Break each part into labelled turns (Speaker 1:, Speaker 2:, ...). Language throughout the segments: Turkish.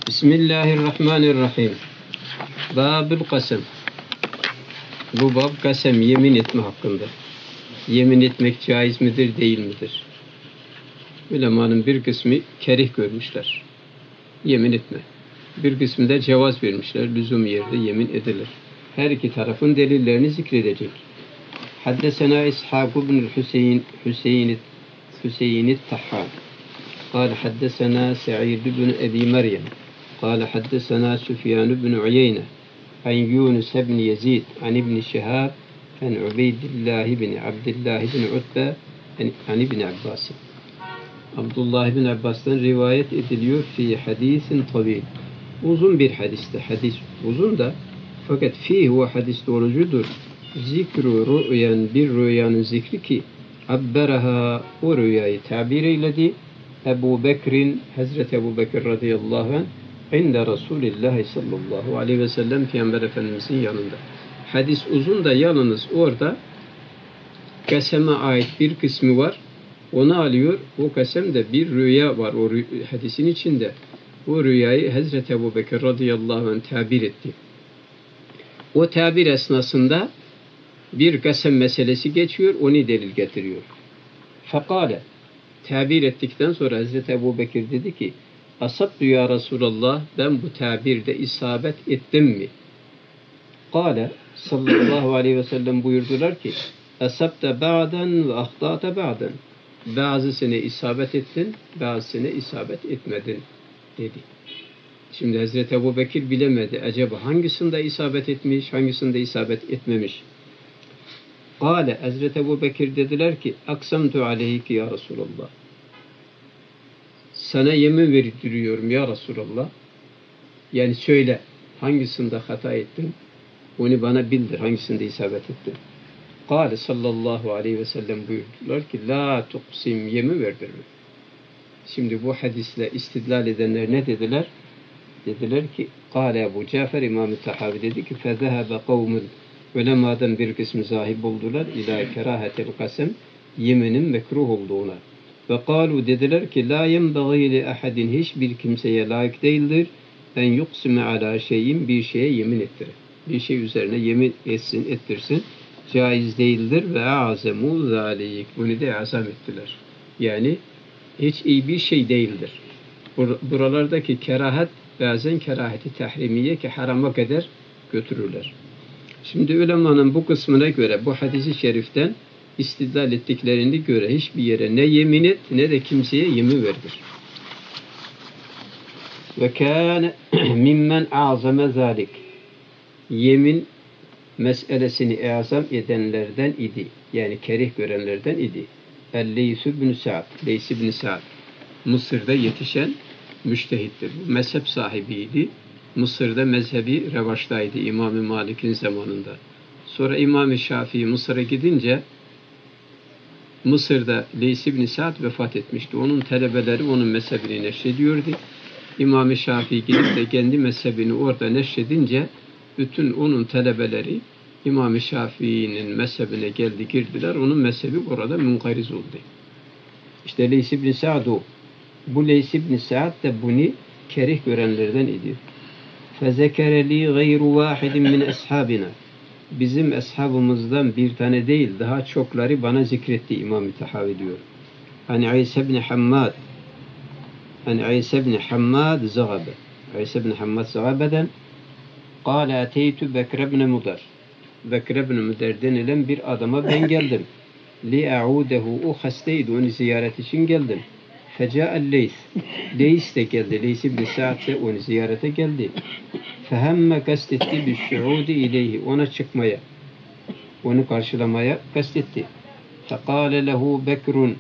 Speaker 1: Bismillahirrahmanirrahim. Babül kasem. Bu bab kasem, yemin etme hakkında. Yemin etmek caiz midir, değil midir? Ulemanın bir kısmı kerih görmüşler. Yemin etme. Bir kısmı da cevaz vermişler. Lüzum yerde yemin edilir. Her iki tarafın delillerini zikredecek. Haddesena İshak ibn Hüseyin Tahhan. قال حدثنا سعيد بن أبي مريم قال حدثنا سفيان بن عيينة عن يونس بن يزيد عن ابن شهاب عن عبيد الله بن عبد الله بن عتبة عن ابن عباس. Abdullah bin Abbas'tan rivayet ediliyor fi hadisin tabil. Uzun bir hadiste. Hadis uzun da fakat fihi ve hadis doğrucudur. Zikru rüyan, bir rüyanın zikri ki abberaha, o rüyayı tabir eyledi Ebu Bekir'in, Hazreti Ebu Bekir radıyallahu anh inde Resulullah sallallahu aleyhi ve sellem Peygamber Efendimizin yanında. Hadis uzun da yalnız orada kaseme ait bir kısmı var. Onu alıyor. O kasem de bir rüya var. O hadisin içinde. O rüyayı Hazreti Ebu Bekir radıyallahu anh tabir etti. O tabir esnasında bir kasem meselesi geçiyor. Onu delil getiriyor. Fekale, tabir ettikten sonra Hazreti Ebu Bekir dedi ki asabtu ya Resulallah, ben bu tabirde isabet ettim mi? Kale sallallahu aleyhi ve sellem buyurdular ki asabte ba'den ve ahtata ba'den, bazısını isabet ettin, bazısını isabet etmedin dedi. Şimdi Hazreti Ebu Bekir bilemedi. Acaba hangisinde isabet etmiş, hangisinde isabet etmemiş? Kale, Hazreti Ebu Bekir dediler ki aksamtu aleyki ya Resulallah, sana yemin verdiriyorum ya Resulallah. Yani söyle, hangisinde hata ettin, onu bana bildir, hangisinde isabet ettin. Kale sallallahu aleyhi ve sellem buyurdular ki la tuksim, yemin verdirme. Şimdi bu hadisle istidlal edenler ne dediler? Dediler ki Kale Ebu Cafer, İmam-ı Tahavi dedi ki fezehebe kavmun, ulemadan bir kısmı zahib oldular ila kerahetel kasem, yeminin mekruh olduğuna. Ve kalu, dediler ki la yenbeği li ahadin, hiçbir kimseye layık değildir en yuksime ala şeyin, bir şeye yemin ettirir. Bir şey üzerine yemin etsin, ettirsin, caiz değildir ve azemu zalik, bunu da azam ettiler. Yani hiç iyi bir şey değildir. Buralardaki kerahat bazen keraheti tahrimiye ki harama kadar götürürler. Şimdi ulemanın bu kısmına göre bu hadis-i şeriften istidlal ettiklerine göre hiçbir yere ne yemin et ne de kimseye yemin verdir. Ve kâne mimmen a'zame zâlik, yemin meselesini azam edenlerden idi. Yani kerih görenlerden idi. El-Leys ibn Sa'd, Leys ibn Sa'd Mısır'da yetişen müştehittir. Bu mezhep sahibiydi. Mısır'da mezhebi revaçtaydı İmam-ı Malik'in zamanında. Sonra İmam-ı Şafii Mısır'a gidince Mısır'da Leys ibn Sa'd vefat etmişti. Onun talebeleri onun mezhebini neşrediyordu. İmam-ı Şafii gidip de kendi mezhebini orada neşredince bütün onun talebeleri İmam-ı Şafii'nin mezhebine geldi, girdiler. Onun mezhebi burada münkariz oldu. İşte Leys ibn Sa'd o. Bu Leys ibn Sa'd da bunu kerih görenlerden idi. فَذَكَرَ لِي غَيْرُ وَاحِدٍ مِنْ أَصْحَابِنَا, bizim eshabımızdan bir tane değil, daha çokları bana zikretti İmam-ı Tahavi diyor. Hani İsa ibn Hammad, hani İsa ibn Hammad Zagabe, İsa ibn Hammad Zagabe'den قَالَ اَتَيْتُ بَكْرَ بْنَ مُدَرْ, Bekir ibn Müder denilen bir adama ben geldim. لِيَعُودَهُ, o hastaydı, onu ziyaret için geldim. فَجَاءَ اللَّيْث, Leys de geldi. Leys ibn Sa'd de onu ziyarete geldi. فَهَمَّ, kastetti بِالشُّعُودِ اِلَيْهِ, ona çıkmaya, onu karşılamaya kastetti. فَقَالَ لَهُ بَكْرٌ,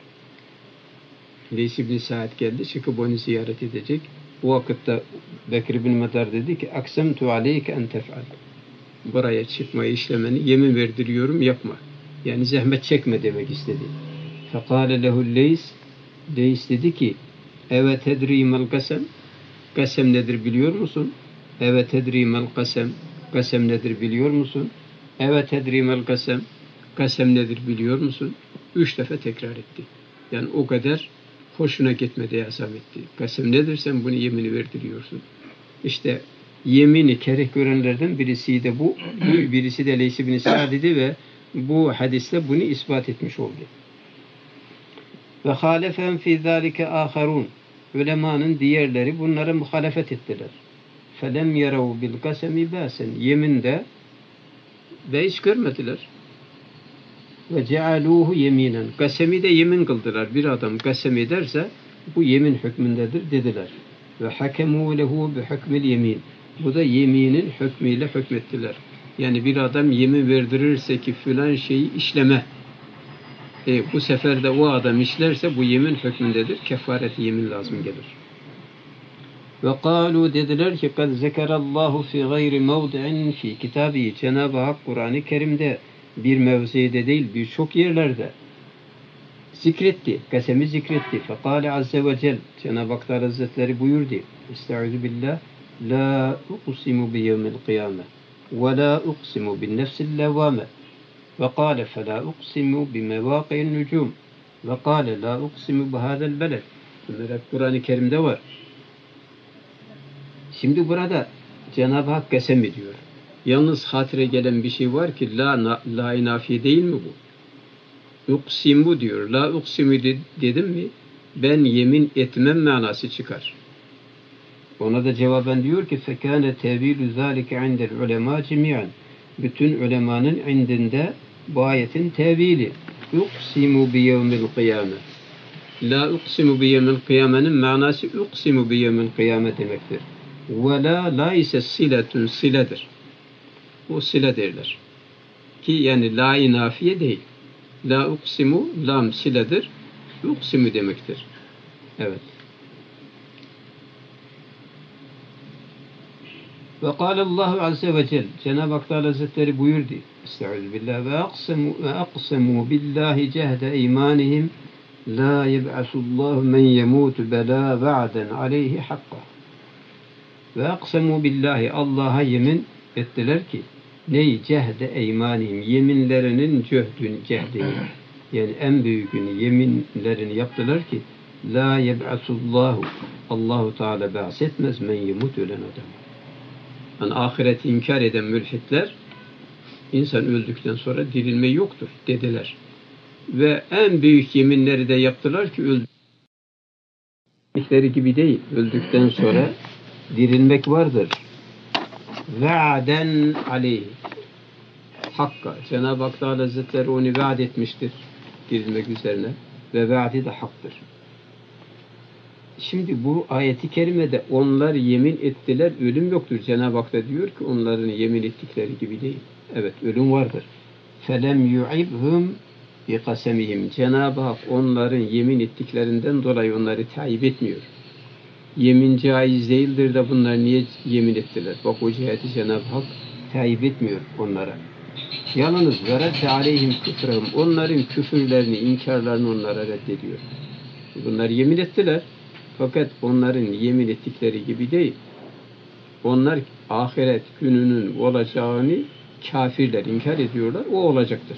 Speaker 1: Leys ibn Sa'd geldi, çıkıp onu ziyaret edecek. O vakitte Bekir ibn Müder dedi ki aksemtu aleyke en tef'al, buraya çıkmayı, işlemeni yemin verdiriyorum, yapma. Yani zahmet çekme demek istedi. فَقَالَ لَهُ Leys, Leys dedi ki evet tedri mel kasem, kasem nedir biliyor musun? Evet tedri mel kasem, kasem nedir biliyor musun? Evet tedri mel kasem, kasem nedir biliyor musun? 3 defa tekrar etti. Yani o kadar hoşuna gitmedi ya Samet'ti. Kasem nedir, sen bunu yemini verdiriyorsun. İşte yemini kereh görenlerden birisi de bu. Birisi de Leys ibn Sa'd idi ve bu hadiste bunu ispat etmiş oldu. Ve halefen fi zalike aharun. Ulemanın diğerleri bunlara muhalefet ettiler. Felem yerav bil kasemi basen. Yeminde beis görmediler. Ve cealuhu yeminen. Kasemi de yemin kıldılar. Bir adam kasem ederse bu yemin hükmündedir dediler. Ve hakemu lehu bi hukmil yemin. Bu da yeminin hükmüyle hükmettiler. Yani bir adam yemin verdirirse ki filan şeyi işleme. Bu sefer de o adam işlerse bu yemin hükmündedir. Kefaret yemin lazım gelir. Ve kâlu dediler ki kad zekerallahu fi gayri mevdi'in fi kitabi. Cenab-ı Hak Kur'an-ı Kerim'de bir mevzide değil birçok yerlerde zikretti. Kasemi zikretti. Fekâle azze ve cel. Cenab-ı Hak Hazretleri buyurdu. Estaizu billah. La uqsimu bi yevmil kıyame. Ve la uqsimu bin nefsil levvame. Ve kâle fe la uqsimu bi mevâqi'in nücum. Ve kâle la uqsimu bi hâzel beled. Bunlar hep Kur'an-ı Kerim'de var. Şimdi burada Cenab-ı Hak kasem ediyor. Yalnız hatire gelen bir şey var ki la nafi değil mi bu? Uqsimu diyor. La uqsimu dedim mi ben yemin etmem manası çıkar. Ona da cevaben diyor ki fekâne tevilü zâlike indel ulemâ cemiyen. Bütün ulemanın indinde bu ayetin tevili. Uqsimu bi yevmil kıyame. La uqsimu bi yevmil kıyamenin manası uqsimu bi yevmil kıyame demektir. Ve la ise siletun siledir. O sile derler. Ki yani la-i nafiye değil. La uqsimu lam siledir. Uqsimu demektir. Evet. Ve kâlallahu azze ve cel. Cenab-ı Hak Hazretleri buyurdu. Estağfirullah. Ve aqsemu billahi cehde imanihim la yeb'asullahu men yemutu bela va'den aleyhi hakka. Ve aqsemu billahi Allah'a yemin ettiler ki ney cehde eymanihim yeminlerinin cehdini yani en büyüğünü yeminlerini yaptılar ki la yeb'asullahu Allahu Teala bahsetmez men yemut ölen adam. Yani ahireti inkar eden mülhitler insan öldükten sonra dirilme yoktur dediler. Ve en büyük yeminleri de yaptılar ki öldükleri gibi değil. Öldükten sonra dirilmek vardır. Ve'aden aleyhi. Hakka. Cenab-ı Hak Hazretleri onu vaat etmiştir dirilmek üzerine. Ve vaadi de haktır. Şimdi bu ayeti kerimede onlar yemin ettiler, ölüm yoktur. Cenab-ı Hak da diyor ki onların yemin ettikleri gibi değil. Evet, ölüm vardır. Felem yu'ibhum bi kasemihim. Cenab-ı Hak onların yemin ettiklerinden dolayı onları tayyip etmiyor. Yemin caiz değildir de bunlar niye yemin ettiler? Bak o ciheti Cenab-ı Hak tayyip etmiyor onlara. Yalnız veredde aleyhim küfrehum. Onların küfürlerini, inkarlarını onlara reddediyor. Bunlar yemin ettiler. Fakat onların yemin ettikleri gibi değil. Onlar ahiret gününün olacağını kafirler inkar ediyorlar. O olacaktır.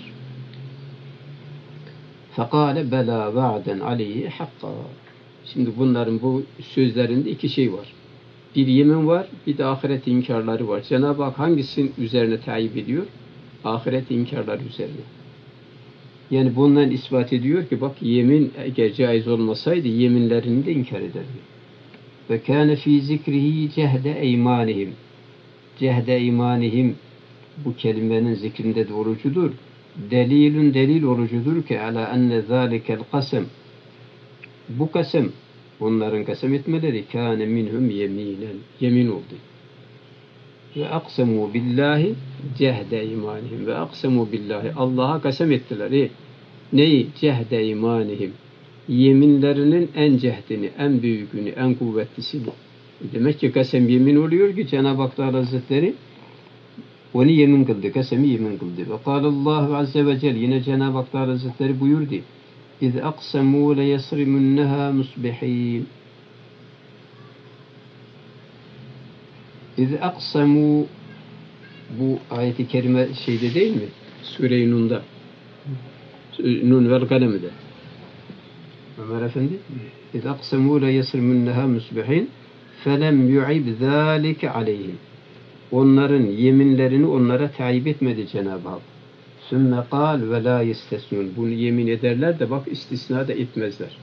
Speaker 1: Fekale bela va'den aleyhi hakka. Şimdi bunların bu sözlerinde iki şey var. Bir yemin var, bir de ahiret inkarları var. Cenab-ı Hak hangisinin üzerine tayyip ediyor? Ahiret inkarları üzerine. Yani bundan ispat ediyor ki bak yemin eğer caiz olmasaydı yeminlerini de inkar ederdi. Ve kâne fî zikrihi cehde eymanihim. Cehde eymanihim bu kelimenin zikrinde de orucudur. Delilün delil orucudur ki ala enne zâlikel kasem. Bu kasem, onların kasem etmeleri kâne minhum yeminen. Yemin oldu. Ve aksemu billahi cehde imanihim. Ve aksemu billahi. Allah'a kasem ettiler. Neyi? Cehde imanihim. Yeminlerinin en cehdini, en büyüğünü, en kuvvetlisini. Demek ki kasem yemin oluyor ki Cenab-ı Hak Hazretleri onu yemin kıldı. Kasemi yemin kıldı. Ve kâlallahu azze ve celle yine Cenab-ı Hak Hazretleri buyurdu. İz aksemû leyesrimunnehâ musbihîn. İz aksemû bu ayeti kerime şeyde değil mi? Sure-i Nun'da. Nun vel kalemide. Ömer Efendi اِذْ اَقْسَمُوا لَيَسْرِمُنَّهَا مُسْبِحِينَ فَلَمْ يُعِبْ ذَٰلِكَ عَلَيْهِمْ. Onların yeminlerini onlara tayyip etmedi Cenab-ı Hak. ثُمَّ قَالْ وَلَا يَسْتَسْنُونَ. Bunu yemin ederler de bak istisna da etmezler.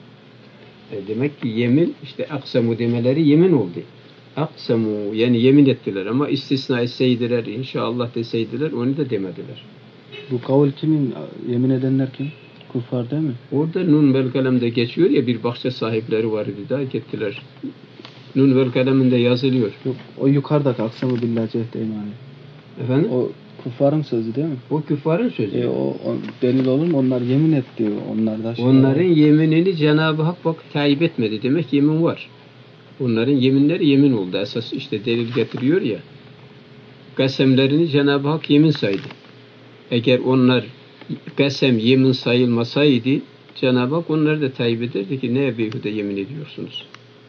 Speaker 1: Demek ki yemin, işte aksamu demeleri yemin oldu. Aksamu yani yemin ettiler ama istisna etseydiler, inşallah deseydiler onu da demediler.
Speaker 2: Bu kavul kimin? Yemin edenler kim? Kuffar değil mi?
Speaker 1: Orada Nun vel Kalem'de geçiyor ya, bir bahçe sahipleri var idi da gittiler. Nun vel Kalem'inde yazılıyor.
Speaker 2: Yok, o yukarıdaki aksamı billahi cehde imani.
Speaker 1: Efendim?
Speaker 2: O kuffarın sözü değil mi?
Speaker 1: O küffarın sözü.
Speaker 2: O delil olur mu? Onlar yemin etti.
Speaker 1: Onların yeminini Cenab-ı Hak bak tayyip etmedi. Demek yemin var. Onların yeminleri yemin oldu. Esas işte delil getiriyor ya. Kasemlerini Cenab-ı Hak yemin saydı. Eğer onlar kasem yemin sayılmasaydı Cenab-ı Hak onları da tayyip ederdi ki neye beyhude yemin ediyorsunuz?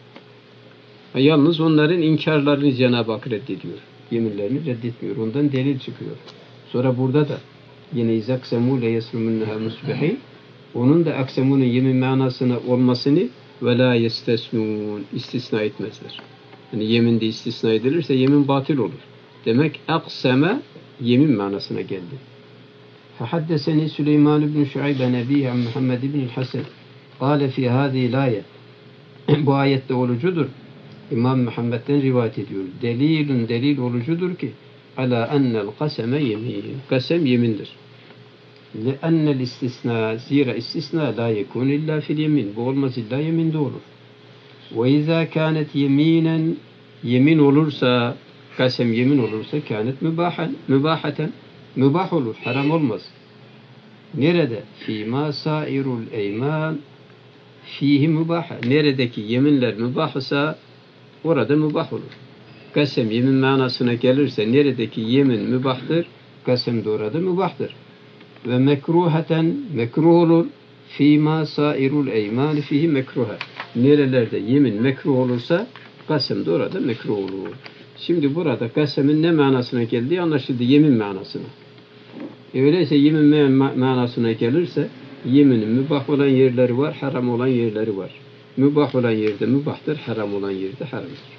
Speaker 1: Yalnız onların inkarlarını Cenab-ı Hak reddediyor. Yeminlerini reddetmiyor. Ondan delil çıkıyor. Sonra burada da yine izaksemû le yesrumûnneha musbihin, onun da aksemunun yemin manasına olmasını ve la yestesnûn, istisna etmezler. Yani yeminde istisna edilirse yemin batıl olur. Demek akseme yemin manasına geldi. فحدثني سليمان بن شعيب عن أبيه عن محمد بن الحسن قال في هذه الآية. Bu ayette olucudur. İmam Muhammed'den rivayet ediyor. Delil olucudur ki ala ennel kaseme yemin. Kasem yemindir. Le'ennel istisna, zira istisna la yekun illa fil yemin. Bu olmaz illa yeminde olur. Ve izâ kânet yeminen, yemin olursa, kasem yemin olursa kânet mübahaten, mübah olur, haram olmaz. Nerede? Fîmâ sâirul eyman fihi mübah. Neredeki yeminler mübahsa orada mübah olur. Kasem yemin manasına gelirse neredeki yemin mübahtır, kasem de orada mübahtır. Ve mekruhaten mekruh olur. Fîmâ sâirul eyman fihi mekruha. Nerelerde yemin mekruh olursa kasem de orada mekruh olur. Şimdi burada kasemin ne manasına geldiği anlaşıldı, yemin manasına. Öyleyse yemin manasına gelirse yeminin mübah olan yerleri var, haram olan yerleri var. Mübah olan yerde mübahtır, haram olan yerde haramdır.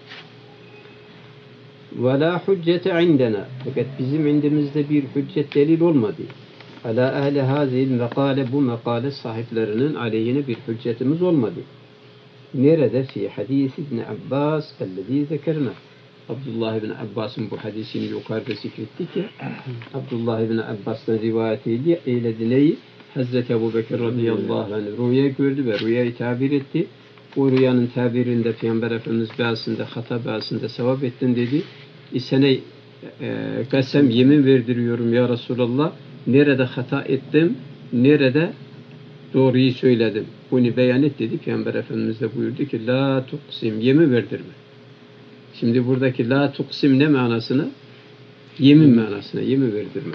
Speaker 1: وَلَا حُجَّةَ عِنْدَنَا. Fakat bizim indimizde bir hüccet delil olmadı. عَلَى اَهْلِ هَذِهِ الْمَقَالَ. Bu makale sahiplerinin aleyhine bir hüccetimiz olmadı. Nerede? Fi hadis İbn Abbas اَلَّذ۪ي ذَكَرْنَا. Abdullah ibn Abbas'ın bu hadisini yukarıda zikrettik ya. Abdullah ibn Abbas'tan rivayet eyledi neyi? Hazreti Ebu Bekir radıyallahu anh rüya gördü ve rüyayı tabir etti. O rüyanın tabirinde Peygamber Efendimiz bazısında, hata bazısında sevap ettin dedi. Sana kasem yemin verdiriyorum ya Resulallah. Nerede hata ettim, nerede doğruyu söyledim. Bunu beyan et dedi. Peygamber Efendimiz de buyurdu ki la tuksim, yemin verdirme. Şimdi buradaki la tuksim ne manasına? Yemin manasına, yemin verdirme.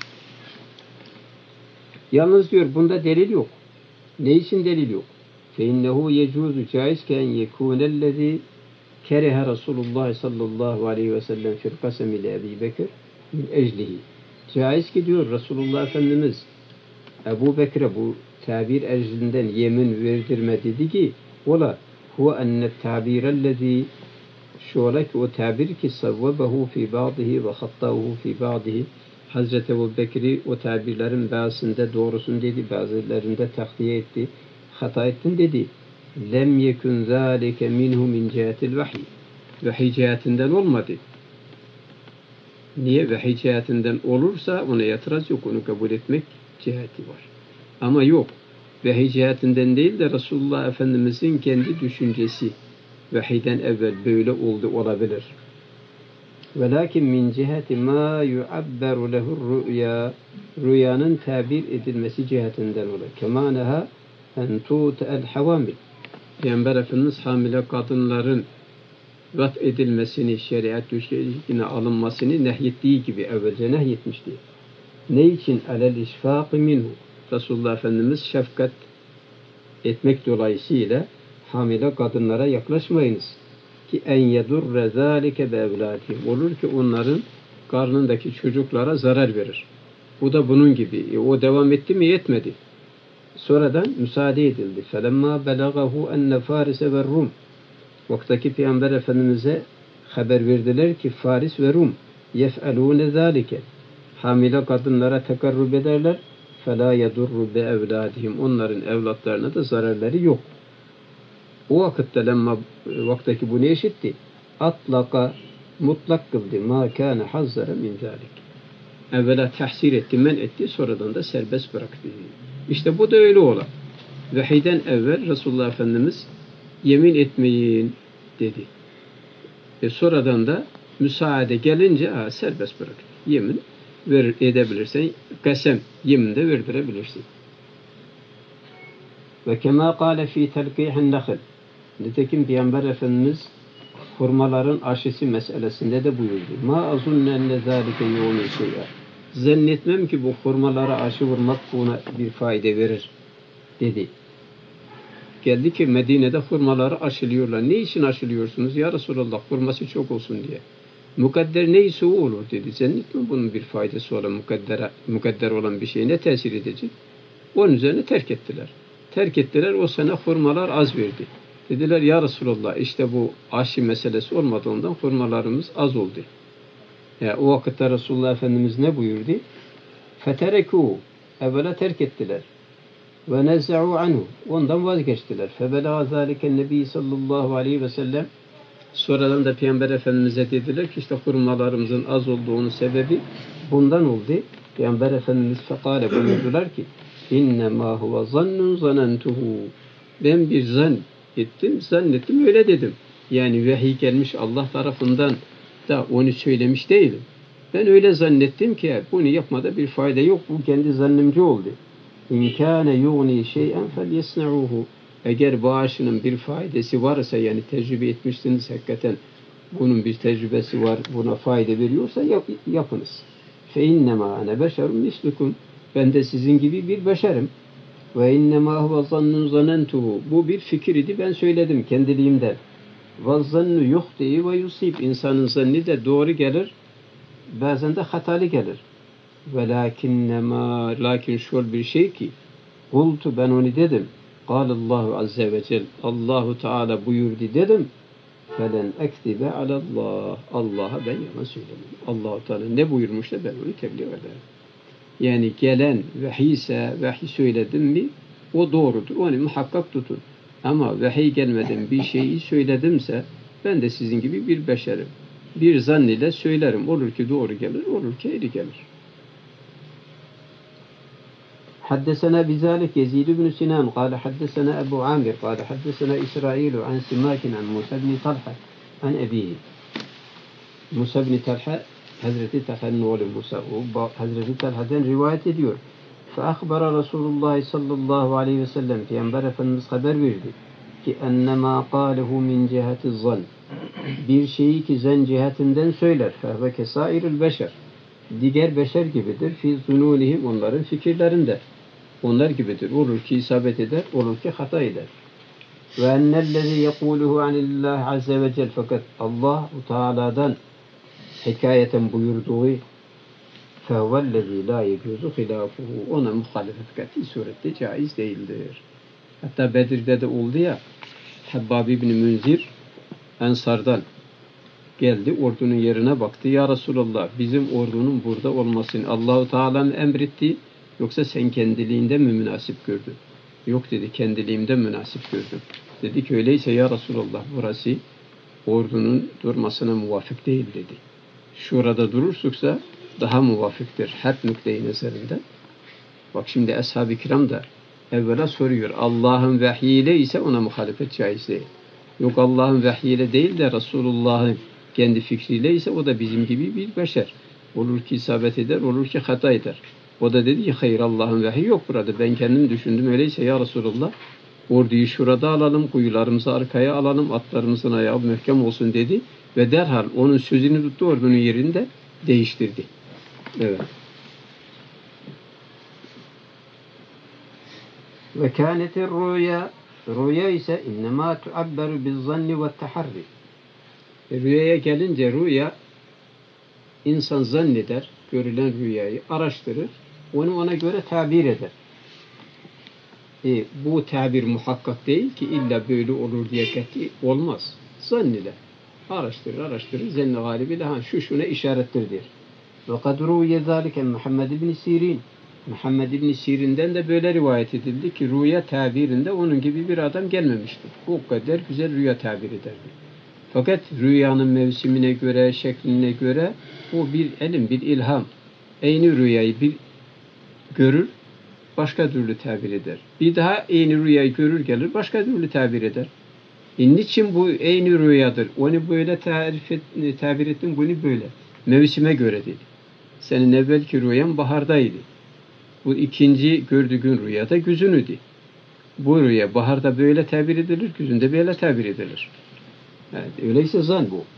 Speaker 1: Yalnız diyor bunda delil yok. Ne için delil yok? فَاِنَّهُ يَجُوزُ caizken يَكُونَ kerehe Resulullah sallallahu aleyhi ve sellem fil kasem ile Ebu Bekir min eclihi. Caiz ki diyor Resulullah Efendimiz Ebu Bekir'e bu tabir eclinden yemin verdirme dedi ki ola huve enne tabirellezi şu ola ki o tabir ki savvebehu fi ba'dihi ve hattahu fi ba'dihi. Hazreti Ebu Bekir'i o tabirlerin bazısında doğrusun dedi, bazılarında takdiye etti, hata ettin dedi. Lem yekun zâlike minhu min cihetil vahiy. Vahiy cihetinden olmadı. Niye? Vahiy cihetinden olursa ona itiraz yok, onu kabul etmek ciheti var. Ama yok. Vahiy cihetinden değil de Resulullah Efendimizin kendi düşüncesi. Vahiyden evvel böyle oldu olabilir. Velakin min ciheti ma yu'abberu lehu rüya, rüyanın tabir edilmesi cihetinden olur. Kemâneha en tu'te'el havamil. Peygamber Efendimiz hamile kadınların vat edilmesini, şeriat düşkünlüğüne alınmasını nehyettiği gibi evvelce nehyetmişti. Ne için? Alel işfâkı minhu. Resulullah Efendimiz şefkat etmek dolayısıyla hamile kadınlara yaklaşmayınız. Ki en yedurre zâlike be evlâdihim. Olur ki onların karnındaki çocuklara zarar verir. Bu da bunun gibi. O devam etti mi? Yetmedi. Sonradan müsaade edildi. فَلَمَّا بَلَغَهُ اَنَّ فَارِسَ وَالرُّمْ Vaktaki Peygamber Efendimiz'e haber verdiler ki Faris ve Rum يَفْعَلُونَ ذَٰلِكَ Hamile kadınlara tekarrub ederler. فَلَا يَدُرُّ بِاَوْلَادِهِمْ Onların evlatlarına da zararları yok. O vakitte vaktaki bunu eşitti. Atlaka mutlak kıldı. Ma kana hazzara min zalik. Evvela tahsir etti, men etti, sonradan da serbest bıraktı. İşte bu da öyle olan. Vahiyden evvel Resulullah Efendimiz yemin etmeyin dedi. Sonradan da müsaade gelince serbest bıraktı. Yemin edebilirsen, kasem, yemin de verdirebilirsin. Ve kema kâle fî telkîhin nehl. Nitekim Peygamber Efendimiz hurmaların aşısı meselesinde de buyurdu. Ma azunne enne zâlike yu'ni şey'a. Zannetmem ki bu hurmalara aşı vurmak buna bir fayda verir dedi. Geldi ki Medine'de hurmaları aşılıyorlar. Ne için aşılıyorsunuz? Ya Resulallah hurması çok olsun diye. Mukadder neyse o olur dedi. Zannetmem bunun bir faydası olan mukadder olan bir şey ne tesir edecek? Onun üzerine terk ettiler. Terk ettiler, o sene hurmalar az verdi. Dediler ya Resulallah işte bu aşı meselesi olmadığından hurmalarımız az oldu. O vakitte Resulullah Efendimiz ne buyurdu? فَتَرَكُوا Evvela terk ettiler. وَنَزَّعُوا عَنْهُ Ondan vazgeçtiler. فَبَلَغَ ذَٰلِكَ النَّبِيِّ sallallahu aleyhi ve sellem Sonradan da Peygamber Efendimiz'e dediler ki işte hurmalarımızın az olduğunun sebebi bundan oldu. Peygamber Efendimiz fekale buyurdular ki اِنَّمَا هُوَ ظَنٌّ زَنَنْتُهُ Ben bir zannettim öyle dedim. Yani vahiy gelmiş Allah tarafından da onu söylemiş değilim. Ben öyle zannettim ki bunu yapmada bir fayda yok. Bu kendi zannımcı oldu. اِنْ كَانَ يُغْنِي شَيْئًا فَلْيَسْنَعُوهُ Eğer bağışının bir faydası varsa yani tecrübe etmişsiniz hakikaten bunun bir tecrübesi var buna fayda veriyorsa yapınız. فَاِنَّمَا أَنَا بَشَرٌ مِسْلُكُمْ Ben de sizin gibi bir beşerim. وَاِنَّمَا هُوَ ظَنٌّ زَنَنْتُهُ Bu bir fikir idi ben söyledim kendiliğimden. وَالظَّنُّ يُخْتِئِ وَيُصِيبُ İnsanın zannı da doğru gelir bazen de hatalı gelir. Lakin şöyle bir şey ki kultu ben onu dedim. Allahu azze ve cel Allahu Teala buyurdu dedim. Felen ektibe alallah. Allah'a ben yalan söylemem. Allahu Teala ne buyurmuşsa ben onu tebliğ ederim. Yani gelen vahiy ise vahiy söyledim mi o doğrudur. Onu muhakkak tutun. Ama vahiy gelmeden bir şeyi söyledimse ben de sizin gibi bir beşerim. Bir zann ile söylerim. Olur ki doğru gelir, olur ki eğri gelir. حدثنا بذلك يزيد بن سنان قال حدثنا أبو عامر قال حدثنا إسرائيل عن سماك عن موسى بن طلحة عن أبيه موسى بن طلحة Hazreti Talha'nın oğlu Musa Hazreti Talha'dan rivayet ediyor. فأخبر رسول الله sallallahu aleyhi ve sellem Peygamber Efendimiz haber verdi ki ennema قاله min ciheti zan bir şeyi ki zan cihetinden söyler fehve kesairül beşer diğer beşer gibidir fi zununihim onların fikirlerinde onlar gibidir. Olur ki isabet eder, olur ki hata eder. Ve ennellezî yekûluhu anillâhi azze ve cel fakat Allah Teala'dan hikayeten buyurduğu fehvellezî lâ yecûzu hilâfuhu ona muhalefet kati surette caiz değildir. Hatta Bedir'de de oldu ya Habbab ibn Münzir Ensar'dan geldi ordunun yerine baktı. Ya Resulallah bizim ordunun burada olmasını Allah-u Teala'nın emretti yoksa sen kendiliğinde mi münasip gördün? Yok dedi kendiliğimde münasip gördüm. Dedi ki öyleyse ya Resulallah burası ordunun durmasına muvafık değil dedi. Şurada dururtuksa daha muvafıktır. Harp nükte-i nezerinden. Bak şimdi Ashab-ı Kiram da evvela soruyor. Allah'ın vahyiyle ise ona muhalefet caiz değil. Yok Allah'ın vahyiyle değil de Resulullah'ın kendi fikriyle ise o da bizim gibi bir beşer. Olur ki isabet eder, olur ki hata eder. O da dedi ki hayır Allah'ın vahyi yok burada. Ben kendim düşündüm öyleyse ya Resulullah orduyu şurada alalım, kuyularımızı arkaya alalım, atlarımızın ayağı mühkem olsun dedi. Ve derhal onun sözünü tuttu ordunun yerinde değiştirdi. Evet. Ve kânetir rüya ise innemâ tuabberu bizzanni ve taharri. Rüyaya gelince rüya insan zanneder, görülen rüyayı araştırır, onu ona göre tabir eder. Bu tabir muhakkak değil ki illa böyle olur diye kati olmaz. Zannile. Araştırır. Zenni galibiyle şu şuna işarettir der. Ve kad ruviye zâlike Muhammed ibn Sirin. Muhammed ibn Sirin'den de böyle rivayet edildi ki rüya tabirinde onun gibi bir adam gelmemişti. O kadar güzel rüya tabir ederdi. Fakat rüyanın mevsimine göre, şekline göre o bir elim, bir ilham. Aynı rüyayı bir görür, başka türlü tabir eder. Bir daha aynı rüyayı görür gelir, başka türlü tabir eder. Niçin bu aynı rüyadır? Onu böyle tabir ettin, bunu böyle. Mevsime göre dedi. Senin evvelki rüyan bahardaydı. Bu ikinci gördüğün rüyada güzünüydü. Bu rüya baharda böyle tabir edilir, güzünde böyle tabir edilir. Evet, öyleyse zan bu.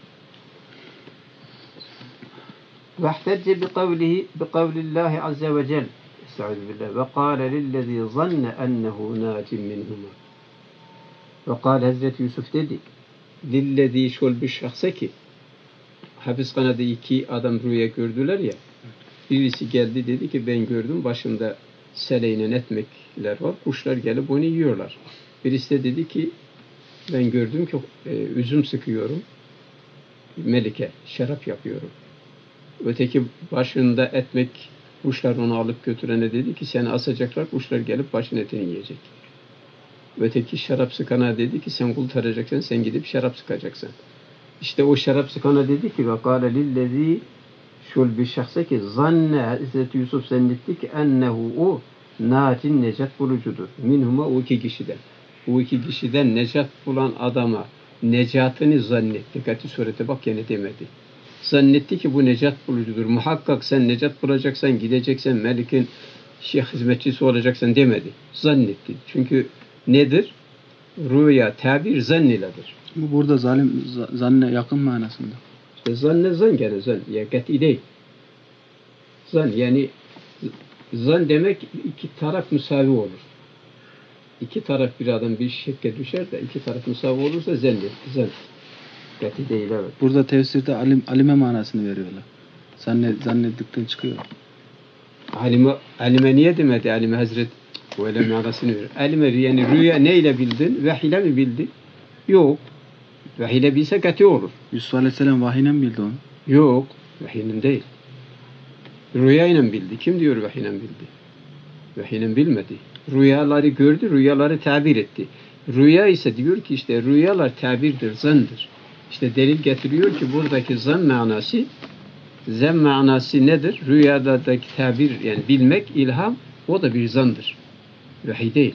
Speaker 1: وَاحْتَجَّ بِقَوْلِ اللّٰهِ عَزَّ وَجَلَّ وَقَالَ لِلَّذ۪ي ظَنَّ أَنَّهُ نَاجٍ مِنْهُمَا وَقَالَ Hazreti Yusuf dedi lillezî şol bir şahsa ki hapishanede iki adam rüya gördüler ya, birisi geldi dedi ki ben gördüm başımda seleyle etmekler var, kuşlar gelip onu yiyorlar. Birisi de dedi ki ben gördüm ki üzüm sıkıyorum, melike, şarap yapıyorum. Öteki başında etmek, kuşlar onu alıp götürene dedi ki seni asacaklar, kuşlar gelip başın etini yiyecek. Öteki şarap sıkana dedi ki sen kurtaracaksın, sen gidip şarap sıkacaksın. İşte o şarap sıkana dedi ki وَقَالَ لِلَّذ۪ي şul bir şahsa ki zanne Hazreti Yusuf zannetti ki ennehu o natin necat bulucudur. Minhuma o iki kişiden. O iki kişiden necat bulan adama necatını zannetti. Dikkatli surete bak yine demedi. Zannetti ki bu necat bulucudur. Muhakkak sen necat bulacaksan, gideceksen, Melik'in hizmetçisi olacaksan demedi. Zannetti. Çünkü nedir? Rüya, tabir zanniledir.
Speaker 2: Bu burada zanne yakın manasında.
Speaker 1: İşte zan gene zan. Ya kat'i değil. Zan yani zan demek iki taraf müsavi olur. İki taraf bir adam bir şekke düşer de iki taraf müsavi olursa zan. Kat'i değil evet.
Speaker 2: Burada tefsirde alime manasını veriyorlar. Zannettikten çıkıyor.
Speaker 1: Alime niye demedi? Alime Hazret öyle manasını veriyor. Alime yani rüya neyle bildin? Vahiyle mi bildin? Yok. Vahiyle bilse kat'i olur.
Speaker 2: Yusuf Aleyhisselam vahiyle mi bildi onu?
Speaker 1: Yok. Vahiyle değil. Rüyayla bildi. Kim diyor vahiyle bildi? Vahiyle bilmedi. Rüyaları gördü, rüyaları tabir etti. Rüya ise diyor ki işte rüyalar tabirdir, zandır. İşte delil getiriyor ki buradaki zan manası nedir? Rüyadaki tabir yani bilmek, ilham o da bir zandır. Vahiy değil.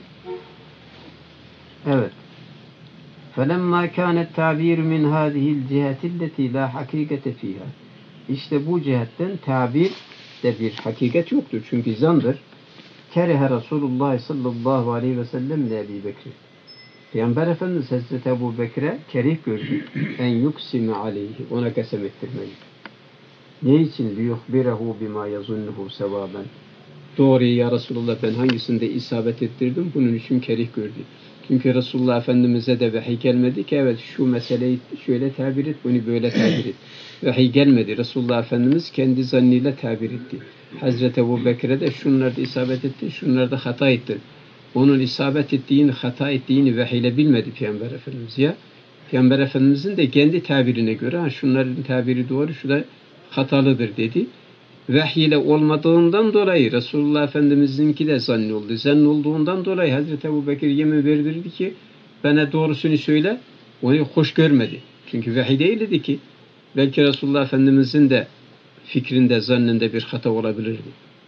Speaker 1: Evet. فَلَمَّا كَانَ التَّعْبِيرُ مِنْ هَذِهِ الْجِهَةِ الَّتِي لَا حَقِيقَةَ ف۪يهَا İşte bu cihetten tabir de bir hakikat yoktur. Çünkü zandır. Kerehe Resulullah sallallahu aleyhi ve sellem ile Ebu Bekir. Peygamber Efendimiz Hazreti Ebu Bekir'e kerih gördü. En yuksime aleyhi. Ona kasem ettirmeyi. Ne için? Liyuhbirehu bima yazunnuhu sevaben. Doğru ya Resulullah ben hangisinde isabet ettirdim? Bunun için kerih gördü. Çünkü Resulullah Efendimiz'e de vahiy gelmedi ki evet şu meseleyi şöyle tabir et, bunu böyle tabir et. Vahiy gelmedi. Resulullah Efendimiz kendi zannıyla tabir etti. Hazreti Ebu Bekir'e de şunlarda isabet etti, şunlarda hata ettin. Onun isabet ettiğini, hata ettiğini vahiyle bilmedi Peygamber Efendimiz ya. Peygamber Efendimiz'in de kendi tabirine göre şunların tabiri doğru, şu da hatalıdır dedi. Vahiyle olmadığından dolayı Resulullah Efendimiz'inki de zanni oldu. Zanni olduğundan dolayı Hazreti Ebu Bekir yemin verdirdi ki bana doğrusunu söyle. Onu hoş görmedi. Çünkü vahiy değildi ki. Belki Resulullah Efendimiz'in de fikrinde, zanninde bir hata olabilirdi.